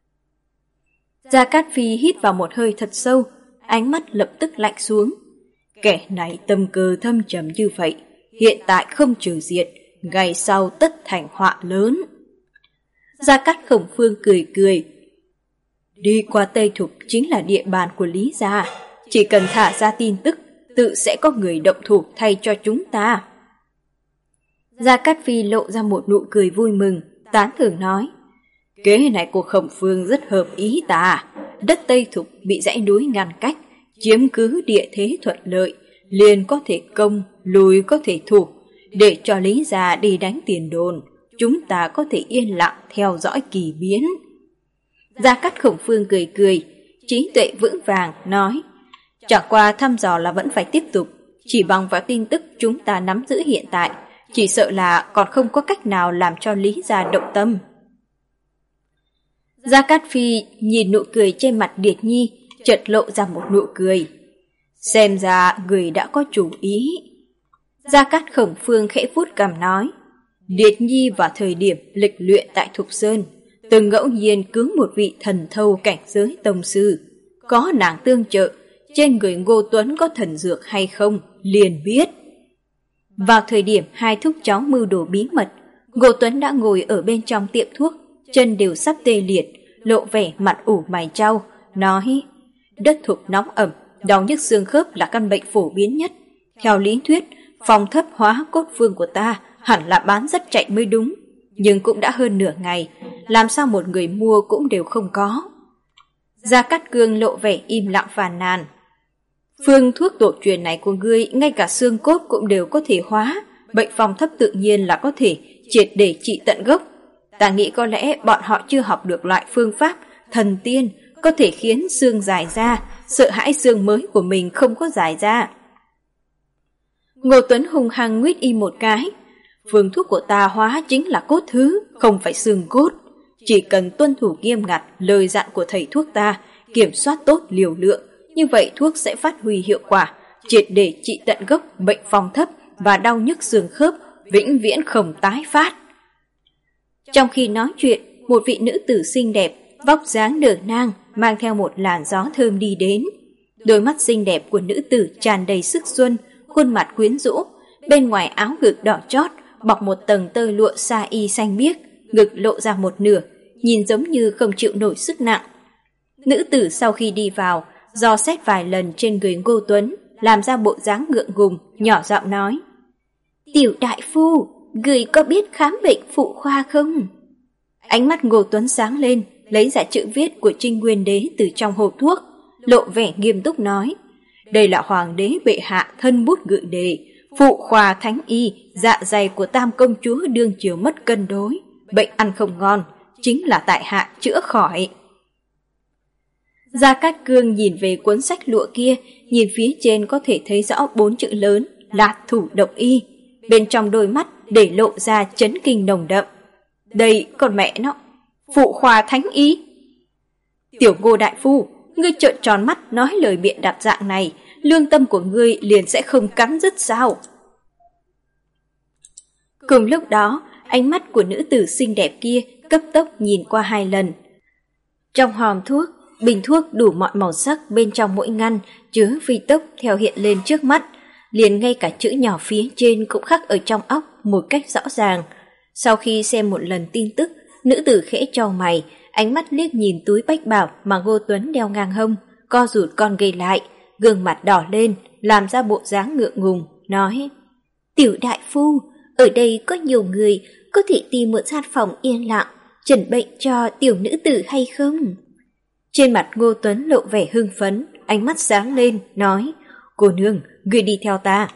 Speaker 1: Gia Cát Phi hít vào một hơi thật sâu, ánh mắt lập tức lạnh xuống. Kẻ này tâm cơ thâm trầm như vậy, hiện tại không trừ diệt, ngày sau tất thành họa lớn. Gia Cát Khổng Phương cười cười, đi qua Tây Thục chính là địa bàn của Lý gia, chỉ cần thả ra tin tức, tự sẽ có người động thủ thay cho chúng ta. Gia Cát Phi lộ ra một nụ cười vui mừng, tán thưởng nói, kế này của Khổng Phương rất hợp ý ta. Đất Tây Thục bị dãy núi ngăn cách, chiếm cứ địa thế thuận lợi, liền có thể công, lùi có thể thủ, để cho Lý gia đi đánh tiền đồn, chúng ta có thể yên lặng theo dõi kỳ biến. Gia Cát Khổng Phương cười cười, trí tuệ vững vàng, nói, chẳng qua thăm dò là vẫn phải tiếp tục, chỉ bằng vào tin tức chúng ta nắm giữ hiện tại, chỉ sợ là còn không có cách nào làm cho Lý gia động tâm. Gia Cát Phi nhìn nụ cười trên mặt Điệt Nhi, chợt lộ ra một nụ cười. Xem ra người đã có chủ ý. Gia Cát Khổng Phương khẽ vuốt cằm nói, Điệt Nhi vào thời điểm lịch luyện tại Thục Sơn, từng ngẫu nhiên cứu một vị thần thâu cảnh giới tông sư. Có nàng tương trợ, trên người Ngô Tuấn có thần dược hay không, liền biết. Vào thời điểm hai thúc cháu mưu đồ bí mật, Ngô Tuấn đã ngồi ở bên trong tiệm thuốc, chân đều sắp tê liệt, lộ vẻ mặt ủ mày chau, nói, đất Thục nóng ẩm, đau nhức xương khớp là căn bệnh phổ biến nhất. Theo lý thuyết, phòng thấp hóa cốt phương của ta hẳn là bán rất chạy mới đúng, nhưng cũng đã hơn nửa ngày, làm sao một người mua cũng đều không có. Gia Cát Cương lộ vẻ im lặng phàn nàn, phương thuốc tổ truyền này của ngươi ngay cả xương cốt cũng đều có thể hóa, bệnh phòng thấp tự nhiên là có thể triệt để trị tận gốc. Ta nghĩ có lẽ bọn họ chưa học được loại phương pháp thần tiên có thể khiến xương dài ra, sợ hãi xương mới của mình không có dài ra. Ngô Tuấn hung hăng nguyết y một cái, phương thuốc của ta hóa chính là cốt thứ, không phải xương cốt. Chỉ cần tuân thủ nghiêm ngặt lời dặn của thầy thuốc ta, kiểm soát tốt liều lượng, như vậy thuốc sẽ phát huy hiệu quả, triệt để trị tận gốc bệnh phòng thấp và đau nhức xương khớp, vĩnh viễn không tái phát. Trong khi nói chuyện, một vị nữ tử xinh đẹp, vóc dáng nở nang, mang theo một làn gió thơm đi đến. Đôi mắt xinh đẹp của nữ tử tràn đầy sức xuân, khuôn mặt quyến rũ, bên ngoài áo ngực đỏ chót bọc một tầng tơ lụa sa y xanh biếc, ngực lộ ra một nửa, nhìn giống như không chịu nổi sức nặng. Nữ tử sau khi đi vào, dò xét vài lần trên người Ngô Tuấn, làm ra bộ dáng ngượng ngùng, nhỏ giọng nói: "Tiểu đại phu, người có biết khám bệnh phụ khoa không?" Ánh mắt Ngô Tuấn sáng lên, lấy ra chữ viết của Trinh Nguyên Đế từ trong hộp thuốc, lộ vẻ nghiêm túc nói: "Đây là hoàng đế bệ hạ thân bút ngự đề, phụ khoa thánh y, dạ dày của tam công chúa đương triều mất cân đối, bệnh ăn không ngon, chính là tại hạ chữa khỏi." Gia Cát Cương nhìn về cuốn sách lụa kia, nhìn phía trên có thể thấy rõ 4 chữ lớn là thủ độc y, bên trong đôi mắt để lộ ra chấn kinh nồng đậm. Đây còn mẹ nó, phụ khoa thánh y. Tiểu Ngô đại phu, ngươi trợn tròn mắt nói lời biện đặt dạng này, lương tâm của ngươi liền sẽ không cắn rứt sao? Cùng lúc đó, ánh mắt của nữ tử xinh đẹp kia cấp tốc nhìn qua 2 lần. Trong hòm thuốc, bình thuốc đủ mọi màu sắc bên trong mỗi ngăn chứa phi tốc theo hiện lên trước mắt, liền ngay cả chữ nhỏ phía trên cũng khắc ở trong óc một cách rõ ràng. Sau khi xem một lần tin tức, nữ tử khẽ chau mày, ánh mắt liếc nhìn túi bách bảo mà Ngô Tuấn đeo ngang hông, co rụt con gây lại, gương mặt đỏ lên, làm ra bộ dáng ngượng ngùng, nói: "Tiểu đại phu, ở đây có nhiều người, có thể tìm một gian phòng yên lặng, chẩn bệnh cho tiểu nữ tử hay không?" Trên mặt Ngô Tuấn lộ vẻ hưng phấn, ánh mắt sáng lên, nói: "Cô nương, người đi theo ta."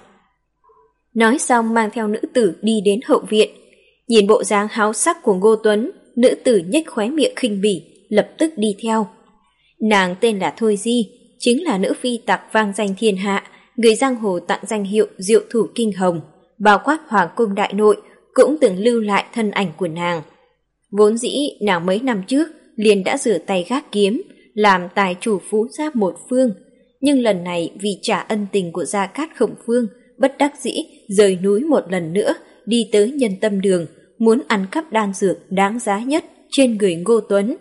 Speaker 1: Nói xong mang theo nữ tử đi đến hậu viện. Nhìn bộ dáng háo sắc của Ngô Tuấn, nữ tử nhếch khóe miệng khinh bỉ, lập tức đi theo. Nàng tên là Thôi Di, chính là nữ phi tặc vang danh thiên hạ, người giang hồ tặng danh hiệu diệu thủ kinh hồng, bao quát hoàng cung đại nội, cũng từng lưu lại thân ảnh của nàng. Vốn dĩ nàng mấy năm trước liền đã rửa tay gác kiếm, làm tài chủ phú giáp một phương, nhưng lần này vì trả ân tình của Gia Cát Khổng Phương, bất đắc dĩ rời núi một lần nữa, đi tới Nhân Tâm Đường, muốn ăn cắp đan dược đáng giá nhất trên người Ngô Tuấn.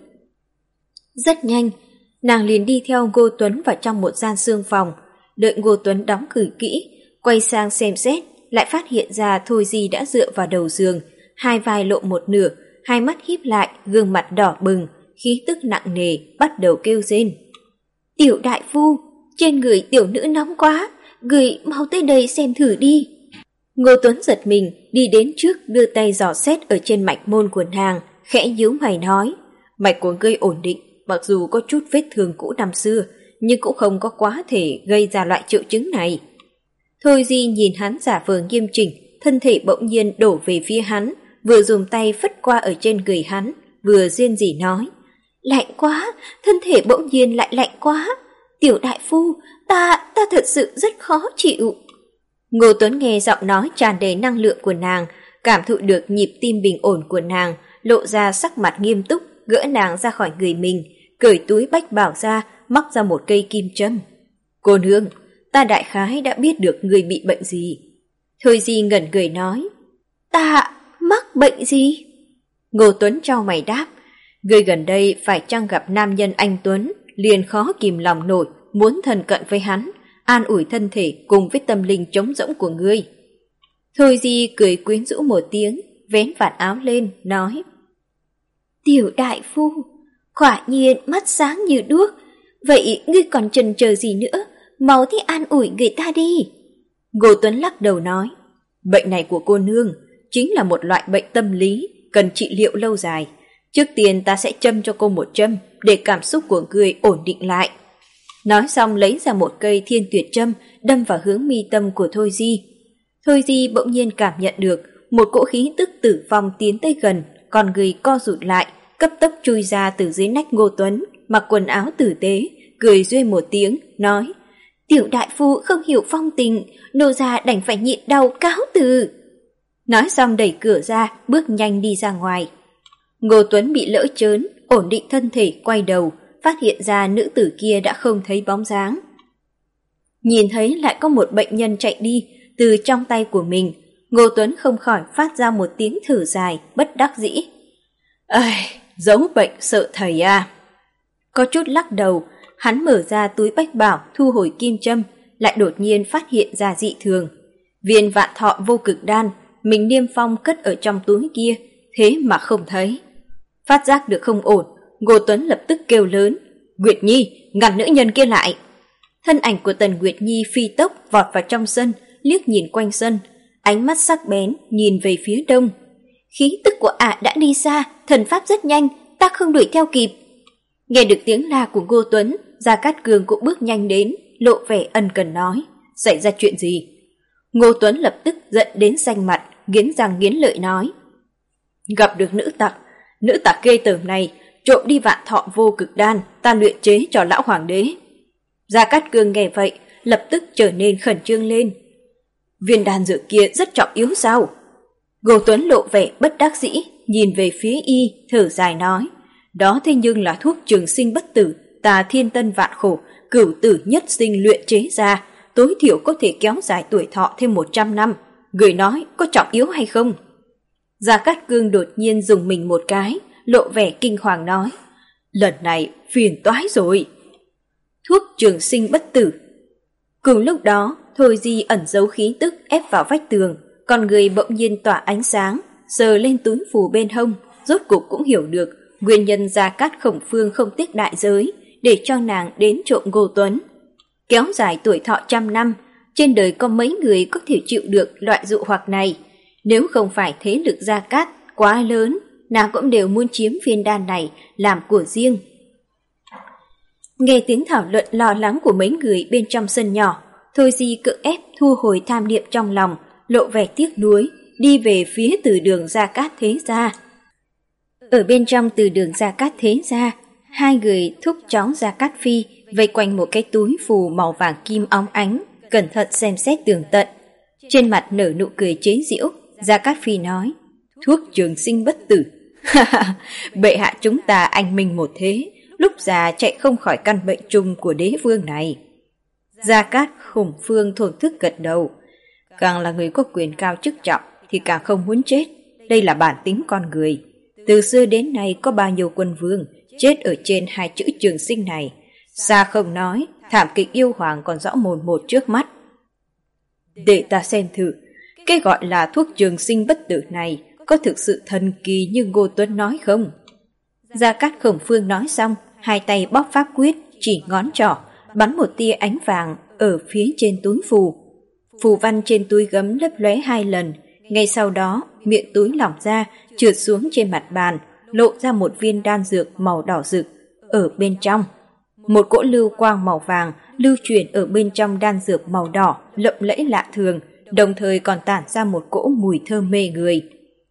Speaker 1: Rất nhanh, nàng liền đi theo Ngô Tuấn vào trong một gian xương phòng, đợi Ngô Tuấn đóng cửa kỹ, quay sang xem xét, lại phát hiện ra Thôi Di đã dựa vào đầu giường, hai vai lộ một nửa, hai mắt híp lại, gương mặt đỏ bừng, khí tức nặng nề, bắt đầu kêu rên. "Tiểu đại phu, trên người tiểu nữ nóng quá, người mau tới đây xem thử đi." Ngô Tuấn giật mình, đi đến trước đưa tay dò xét ở trên mạch môn của nàng, khẽ nhíu mày nói: "Mạch của ngươi ổn định, mặc dù có chút vết thương cũ năm xưa, nhưng cũng không có quá thể gây ra loại triệu chứng này." Thôi Di nhìn hắn giả vờ nghiêm chỉnh, thân thể bỗng nhiên đổ về phía hắn, vừa dùng tay phất qua ở trên người hắn, vừa rên rỉ nói: "Lạnh quá, thân thể bỗng nhiên lại lạnh quá. Tiểu đại phu, ta thật sự rất khó chịu." Ngô Tuấn nghe giọng nói tràn đầy năng lượng của nàng, cảm thụ được nhịp tim bình ổn của nàng, lộ ra sắc mặt nghiêm túc, gỡ nàng ra khỏi người mình, cởi túi bách bảo ra, móc ra một cây kim châm. "Cô nương, ta đại khái đã biết được người bị bệnh gì." Thôi Di ngẩn người nói: "Ta mắc bệnh gì?" Ngô Tuấn chau mày đáp: "Người gần đây phải chăng gặp nam nhân anh Tuấn, liền khó kìm lòng nổi, muốn thân cận với hắn, an ủi thân thể cùng với tâm linh trống rỗng của ngươi." Thôi Di cười quyến rũ một tiếng, vén vạt áo lên, nói: "Tiểu đại phu, quả nhiên mắt sáng như đuốc, vậy ngươi còn chần chờ gì nữa, mau thì an ủi người ta đi." Ngô Tuấn lắc đầu nói: "Bệnh này của cô nương chính là một loại bệnh tâm lý, cần trị liệu lâu dài. Trước tiên ta sẽ châm cho cô một châm để cảm xúc của ngươi ổn định lại." Nói xong lấy ra một cây thiên tuyệt châm, đâm vào hướng mi tâm của Thôi Di. Thôi Di bỗng nhiên cảm nhận được một cỗ khí tức tử vong tiến tới gần, con người co rụt lại, cấp tốc chui ra từ dưới nách Ngô Tuấn, mặc quần áo tử tế, cười duê một tiếng, nói: "Tiểu đại phu không hiểu phong tình, nô gia đành phải nhịn đau cáo từ." Nói xong đẩy cửa ra, bước nhanh đi ra ngoài. Ngô Tuấn bị lỡ chớn, ổn định thân thể, quay đầu, phát hiện ra nữ tử kia đã không thấy bóng dáng. Nhìn thấy lại có một bệnh nhân chạy đi từ trong tay của mình, Ngô Tuấn không khỏi phát ra một tiếng thở dài, bất đắc dĩ. "Giấu bệnh sợ thầy à." Có chút lắc đầu, hắn mở ra túi bách bảo thu hồi kim châm, lại đột nhiên phát hiện ra dị thường. Viên vạn thọ vô cực đan, mình niêm phong cất ở trong túi kia, thế mà không thấy. Phát giác được không ổn, Ngô Tuấn lập tức kêu lớn, Nguyệt Nhi, ngăn nữ nhân kia lại. Thân ảnh của Tần Nguyệt Nhi phi tốc vọt vào trong sân, liếc nhìn quanh sân, ánh mắt sắc bén nhìn về phía đông. Khí tức của ả đã đi xa, thần pháp rất nhanh, ta không đuổi theo kịp. Nghe được tiếng la của Ngô Tuấn, Gia Cát Cương cũng bước nhanh đến, lộ vẻ ân cần nói, xảy ra chuyện gì? Ngô Tuấn lập tức giận đến xanh mặt, nghiến răng nghiến lợi nói, gặp được nữ tặc ghê tởm này trộm đi vạn thọ vô cực đan, ta luyện chế cho lão hoàng đế. Gia Cát Cương nghe vậy, lập tức trở nên khẩn trương lên. Viên đan dược kia rất trọng yếu sao? Ngô Tuấn lộ vẻ bất đắc dĩ, nhìn về phía y, thở dài nói, đó thế nhưng là thuốc trường sinh bất tử, ta thiên tân vạn khổ, cửu tử nhất sinh luyện chế ra, tối thiểu có thể kéo dài tuổi thọ thêm 100 năm. Người nói có trọng yếu hay không? Gia Cát Cương đột nhiên dùng mình một cái, lộ vẻ kinh hoàng nói, lần này phiền toái rồi. Thuốc trường sinh bất tử. Cùng lúc đó, Thôi Di ẩn giấu khí tức ép vào vách tường, con người bỗng nhiên tỏa ánh sáng, sờ lên túi phù bên hông, rốt cục cũng hiểu được nguyên nhân Gia Cát Khổng Phương không tiếc đại giới để cho nàng đến trộm Ngô Tuấn. Kéo dài tuổi thọ 100 năm, trên đời có mấy người có thể chịu được loại dụ hoặc này. Nếu không phải thế lực Gia Cát quá lớn, nàng cũng đều muốn chiếm viên đan này làm của riêng. Nghe tiếng thảo luận lo lắng của mấy người bên trong sân nhỏ, Thôi Di cưỡng ép thu hồi tham niệm trong lòng, lộ vẻ tiếc nuối, đi về phía từ đường Gia Cát Thế Gia. Ở bên trong từ đường Gia Cát Thế Gia, hai người thúc cháu Gia Cát Phi vây quanh một cái túi phù màu vàng kim óng ánh, cẩn thận xem xét tường tận. Trên mặt nở nụ cười chế giễu, Gia Cát Phi nói, thuốc trường sinh bất tử. Bệ hạ chúng ta anh minh một thế, lúc già chạy không khỏi căn bệnh chung của đế vương này. Gia Cát Khổng Phương thổn thức gật đầu. Càng là người có quyền cao chức trọng thì càng không muốn chết. Đây là bản tính con người. Từ xưa đến nay có bao nhiêu quân vương chết ở trên hai chữ trường sinh này. Xa không nói, thảm kịch yêu hoàng còn rõ mồn một trước mắt. Để ta xem thử, cái gọi là thuốc trường sinh bất tử này có thực sự thần kỳ như Ngô Tuấn nói không? Gia Cát Khổng Phương nói xong, hai tay bóp pháp quyết, chỉ ngón trỏ, bắn một tia ánh vàng ở phía trên túi phù. Phù văn trên túi gấm lấp lóe 2 lần, ngay sau đó miệng túi lỏng ra, trượt xuống trên mặt bàn, lộ ra một viên đan dược màu đỏ rực ở bên trong. Một cỗ lưu quang màu vàng lưu chuyển ở bên trong đan dược màu đỏ, lộng lẫy lạ thường, đồng thời còn tản ra một cỗ mùi thơm mê người.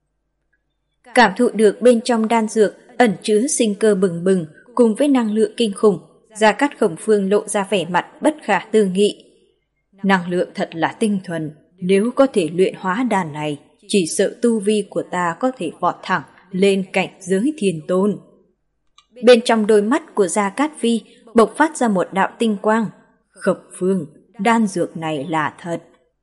Speaker 1: Cảm thụ được bên trong đan dược ẩn chứa sinh cơ bừng bừng cùng với năng lượng kinh khủng, Gia Cát Khổng Phương lộ ra vẻ mặt bất khả tư nghị. Năng lượng thật là tinh thuần, nếu có thể luyện hóa đan này, chỉ sợ tu vi của ta có thể vọt thẳng lên cảnh giới thiên tôn. Bên trong đôi mắt của Gia Cát Phi bộc phát ra một đạo tinh quang. Khổng Phương, đan dược này là thật.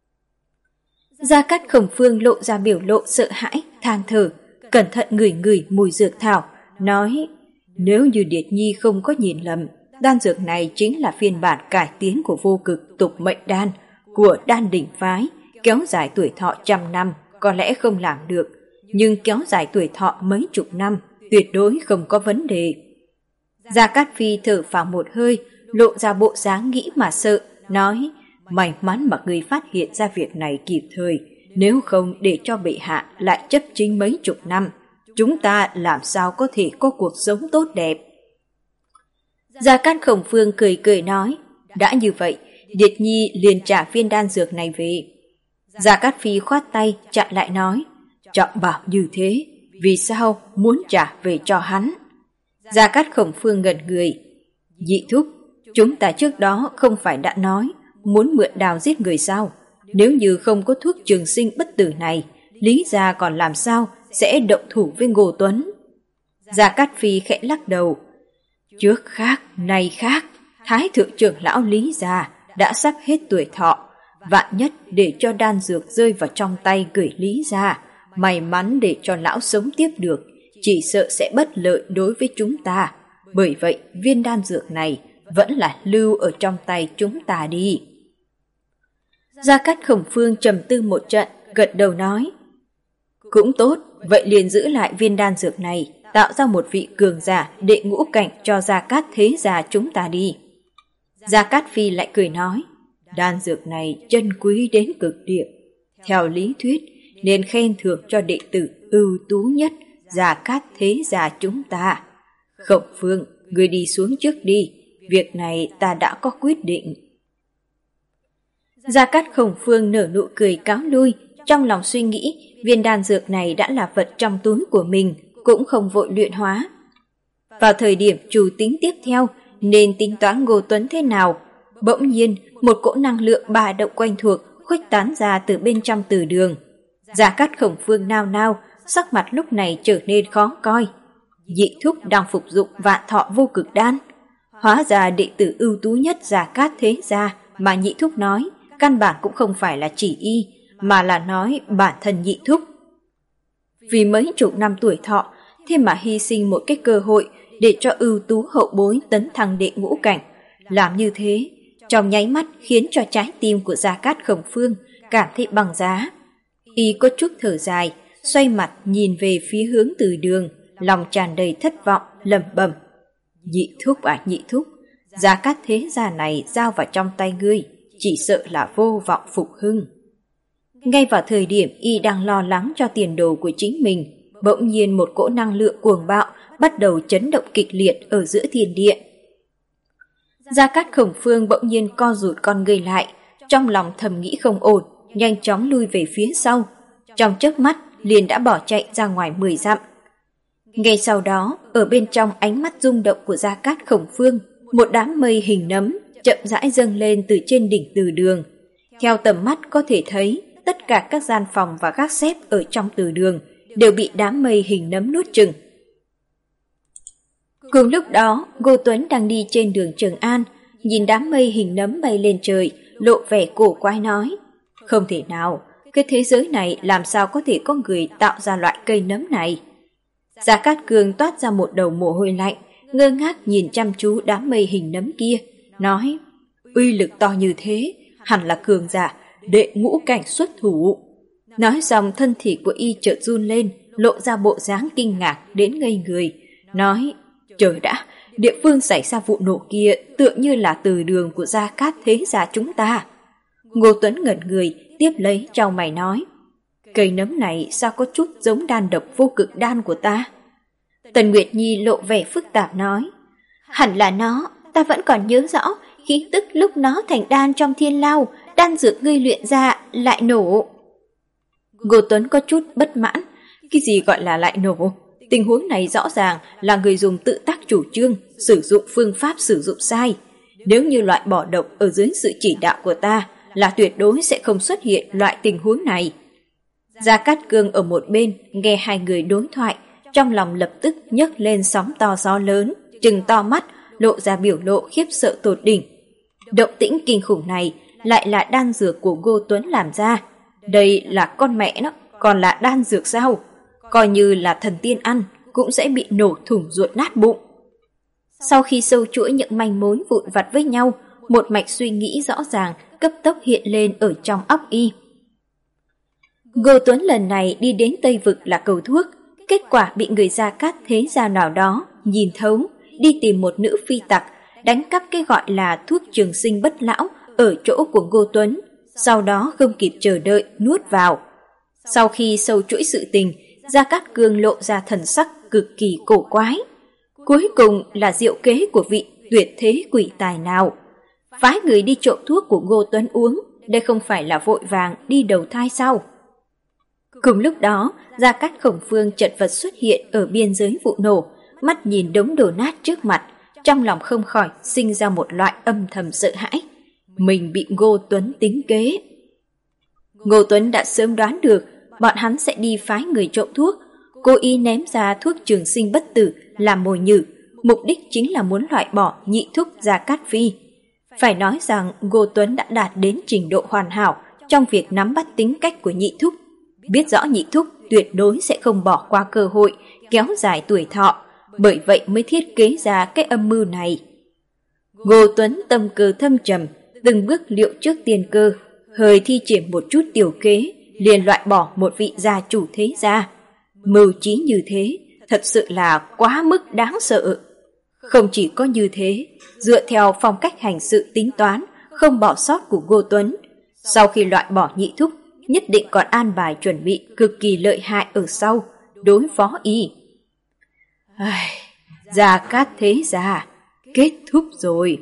Speaker 1: Gia Cát Khổng Phương lộ ra biểu lộ sợ hãi, than thở, cẩn thận ngửi mùi dược thảo, nói, nếu như Điệt Nhi không có nhìn lầm, đan dược này chính là phiên bản cải tiến của vô cực tục mệnh đan của đan đỉnh phái, kéo dài tuổi thọ 100 năm có lẽ không làm được, nhưng kéo dài tuổi thọ mấy chục năm tuyệt đối không có vấn đề. Gia Cát Phi thở phào một hơi, lộ ra bộ dáng nghĩ mà sợ, nói, may mắn mà người phát hiện ra việc này kịp thời, nếu không để cho bệ hạ lại chấp chính mấy chục năm, chúng ta làm sao có thể có cuộc sống tốt đẹp. Gia Cát Khổng Phương cười cười nói, đã như vậy, Điệt Nhi liền trả viên đan dược này về. Gia Cát Phi khoát tay chặn lại nói, trọng bảo như thế, vì sao muốn trả về cho hắn? Gia Cát Khổng Phương ngẩn người, Nhị thúc, chúng ta trước đó không phải đã nói muốn mượn đào giết người sao? Nếu như không có thuốc trường sinh bất tử này, Lý gia còn làm sao sẽ động thủ với Ngô Tuấn? Gia Cát Phi khẽ lắc đầu, trước khác, nay khác, Thái thượng trưởng lão Lý gia đã sắp hết tuổi thọ, vạn nhất để cho đan dược rơi vào trong tay gửi Lý gia, may mắn để cho lão sống tiếp được, chỉ sợ sẽ bất lợi đối với chúng ta, Bởi vậy viên đan dược này vẫn là lưu ở trong tay chúng ta đi. Gia Cát Khổng Phương trầm tư một trận, gật đầu nói. Cũng tốt, vậy liền giữ lại viên đan dược này, tạo ra một vị cường giả đệ ngũ cảnh cho Gia Cát thế gia chúng ta đi. Gia Cát Phi lại cười nói, đan dược này chân quý đến cực điểm. Theo lý thuyết, nên khen thưởng cho đệ tử ưu tú nhất Gia Cát thế gia chúng ta. Khổng Phương, ngươi đi xuống trước đi, việc này ta đã có quyết định. Gia Cát Khổng Phương nở nụ cười cáo lui, trong lòng suy nghĩ viên đan dược này đã là vật trong túi của mình, cũng không vội luyện hóa. Vào thời điểm chủ tính tiếp theo, nên tính toán Ngô Tuấn thế nào, bỗng nhiên một cỗ năng lượng ba động quen thuộc khuếch tán ra từ bên trong từ đường. Gia Cát Khổng Phương nao nao, sắc mặt lúc này trở nên khó coi. Nhị thúc đang phục dụng Vạn Thọ Vô Cực Đan. Hóa ra đệ tử ưu tú nhất Gia Cát thế gia mà nhị thúc nói, căn bản cũng không phải là chỉ y, mà là nói bản thân nhị thúc. Vì mấy chục năm tuổi thọ, thế mà hy sinh một cái cơ hội để cho ưu tú hậu bối tấn thăng đệ ngũ cảnh. Làm như thế, trong nháy mắt khiến cho trái tim của Gia Cát Khổng Phương cảm thấy bằng giá. Y có chút thở dài, xoay mặt nhìn về phía hướng từ đường, lòng tràn đầy thất vọng, lẩm bẩm. Nhị thúc à nhị thúc, Gia Cát thế gia này giao vào trong tay ngươi, chỉ sợ là vô vọng phục hưng. Ngay vào thời điểm y đang lo lắng cho tiền đồ của chính mình, bỗng nhiên một cỗ năng lượng cuồng bạo bắt đầu chấn động kịch liệt ở giữa thiên địa. Gia Cát Khổng Phương bỗng nhiên co rụt con người lại, trong lòng thầm nghĩ không ổn, nhanh chóng lui về phía sau. Trong chớp mắt liền đã bỏ chạy ra ngoài 10 dặm. Ngay sau đó, ở bên trong ánh mắt rung động của Gia Cát Khổng Phương, một đám mây hình nấm chậm rãi dâng lên từ trên đỉnh từ đường. Theo tầm mắt có thể thấy, tất cả các gian phòng và gác xếp ở trong từ đường đều bị đám mây hình nấm nuốt chửng. Cùng lúc đó, Ngô Tuấn đang đi trên đường Trường An, nhìn đám mây hình nấm bay lên trời, lộ vẻ cổ quái nói. Không thể nào, cái thế giới này làm sao có thể có người tạo ra loại cây nấm này? Gia Cát Cương toát ra một đầu mồ hôi lạnh, ngơ ngác nhìn chăm chú đám mây hình nấm kia, nói, uy lực to như thế, hẳn là cường giả, đệ ngũ cảnh xuất thủ. Nói xong thân thể của y chợt run lên, lộ ra bộ dáng kinh ngạc đến ngây người, nói, trời đã, địa phương xảy ra vụ nổ kia tựa như là từ đường của Gia Cát thế gia chúng ta. Ngô Tuấn ngẩn người, tiếp lấy chau mày nói, cây nấm này sao có chút giống đan độc vô cực đan của ta? Tần Nguyệt Nhi lộ vẻ phức tạp nói, hẳn là nó, ta vẫn còn nhớ rõ, khí tức lúc nó thành đan trong thiên lao, đan dược ngươi luyện ra lại nổ. Ngô Tuấn có chút bất mãn, cái gì gọi là lại nổ? Tình huống này rõ ràng là người dùng tự tác chủ trương, sử dụng phương pháp sử dụng sai. Nếu như loại bỏ độc ở dưới sự chỉ đạo của ta, là tuyệt đối sẽ không xuất hiện loại tình huống này. Gia Cát Cương ở một bên nghe hai người đối thoại, trong lòng lập tức nhấc lên sóng to gió lớn, trừng to mắt, lộ ra biểu lộ khiếp sợ tột đỉnh. Động tĩnh kinh khủng này lại là đan dược của Ngô Tuấn làm ra. Đây là con mẹ nó, còn là đan dược sao? Coi như là thần tiên ăn, cũng sẽ bị nổ thủng ruột nát bụng. Sau khi sâu chuỗi những manh mối vụn vặt với nhau, một mạch suy nghĩ rõ ràng cấp tốc hiện lên ở trong óc y. Ngô Tuấn lần này đi đến Tây Vực là cầu thuốc, kết quả bị người Gia Cát thế gia nào đó nhìn thấu, đi tìm một nữ phi tặc, đánh cắp cái gọi là thuốc trường sinh bất lão ở chỗ của Ngô Tuấn, sau đó không kịp chờ đợi nuốt vào. Sau khi sâu chuỗi sự tình, Gia Cát Cương lộ ra thần sắc cực kỳ cổ quái. Cuối cùng là diệu kế của vị tuyệt thế quỷ tài nào? Phái người đi trộm thuốc của Ngô Tuấn uống, đây không phải là vội vàng đi đầu thai sao? Cùng lúc đó, Gia Cát Khổng Phương chật vật xuất hiện ở biên giới vụ nổ, mắt nhìn đống đổ nát trước mặt, trong lòng không khỏi sinh ra một loại âm thầm sợ hãi. Mình bị Ngô Tuấn tính kế. Ngô Tuấn đã sớm đoán được bọn hắn sẽ đi phái người trộm thuốc, cố ý ném ra thuốc trường sinh bất tử làm mồi nhử, mục đích chính là muốn loại bỏ nhị thúc Gia Cát Phi. Phải nói rằng Ngô Tuấn đã đạt đến trình độ hoàn hảo trong việc nắm bắt tính cách của nhị thúc, biết rõ nhị thúc tuyệt đối sẽ không bỏ qua cơ hội kéo dài tuổi thọ, bởi vậy mới thiết kế ra cái âm mưu này. Ngô Tuấn tâm cơ thâm trầm, từng bước liệu trước tiên cơ, hơi thi triển một chút tiểu kế, liền loại bỏ một vị gia chủ thế gia. Mưu trí như thế, thật sự là quá mức đáng sợ. Không chỉ có như thế, dựa theo phong cách hành sự tính toán, không bỏ sót của Ngô Tuấn, sau khi loại bỏ nhị thúc, nhất định còn an bài chuẩn bị cực kỳ lợi hại ở sau, đối phó y. Gia Cát thế gia, kết thúc rồi.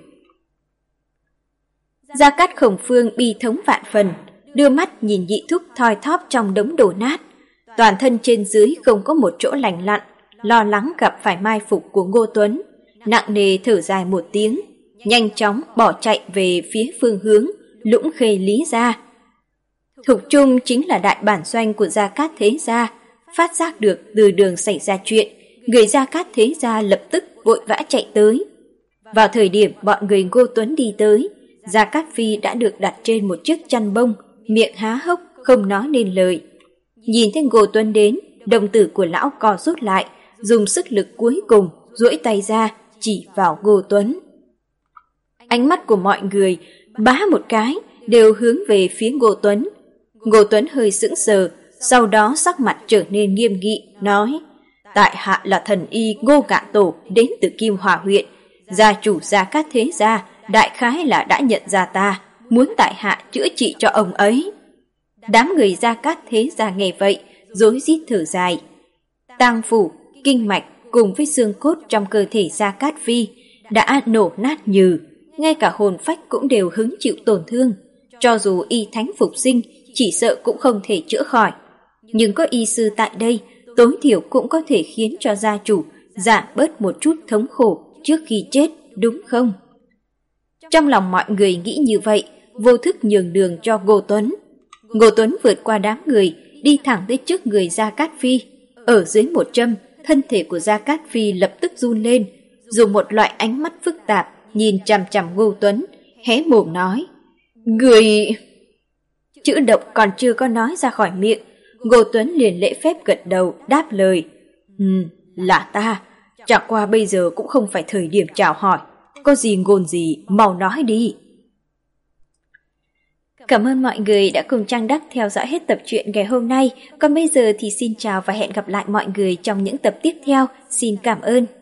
Speaker 1: Gia Cát Khổng Phương bi thống vạn phần, đưa mắt nhìn nhị thúc thoi thóp trong đống đổ nát. Toàn thân trên dưới không có một chỗ lành lặn, lo lắng gặp phải mai phục của Ngô Tuấn. Nặng nề thở dài một tiếng, nhanh chóng bỏ chạy về phía phương hướng Lũng Khê Lý gia. Thục Trung chính là đại bản doanh của Gia Cát thế gia, phát giác được từ đường xảy ra chuyện, người Gia Cát thế gia lập tức vội vã chạy tới. Vào thời điểm bọn người Ngô Tuấn đi tới, Gia Cát Phi đã được đặt trên một chiếc chăn bông, miệng há hốc không nói nên lời. Nhìn thấy Ngô Tuấn đến, đồng tử của lão co rút lại, dùng sức lực cuối cùng duỗi tay ra chỉ vào Ngô Tuấn. Ánh mắt của mọi người bá một cái đều hướng về phía Ngô Tuấn. Ngô Tuấn hơi sững sờ, sau đó sắc mặt trở nên nghiêm nghị, nói: tại hạ là thần y Ngô Cạn Tổ đến từ Kim Hòa huyện, gia chủ Gia Cát thế gia đại khái là đã nhận ra ta, muốn tại hạ chữa trị cho ông ấy. Đám người Gia Cát thế gia nghe vậy, rối rít thở dài. Tang phủ, kinh mạch cùng với xương cốt trong cơ thể Gia Cát Phi đã nổ nát nhừ, ngay cả hồn phách cũng đều hứng chịu tổn thương. Cho dù y thánh phục sinh, chỉ sợ cũng không thể chữa khỏi. Nhưng có y sư tại đây, tối thiểu cũng có thể khiến cho gia chủ giảm bớt một chút thống khổ trước khi chết, đúng không? Trong lòng mọi người nghĩ như vậy, vô thức nhường đường cho Ngô Tuấn. Ngô Tuấn vượt qua đám người, đi thẳng tới trước người Gia Cát Phi. Ở dưới một châm, thân thể của Gia Cát Phi lập tức run lên, dùng một loại ánh mắt phức tạp nhìn chằm chằm Ngô Tuấn, hé mồm nói: người... Chữ độc còn chưa có nói ra khỏi miệng, Ngô Tuấn liền lễ phép gật đầu đáp lời: là ta, chẳng qua bây giờ cũng không phải thời điểm chào hỏi, có gì ngôn gì mau nói đi. Cảm ơn mọi người đã cùng Trang Đắc theo dõi hết tập truyện ngày hôm nay. Còn bây giờ thì xin chào và hẹn gặp lại mọi người trong những tập tiếp theo. Xin cảm ơn.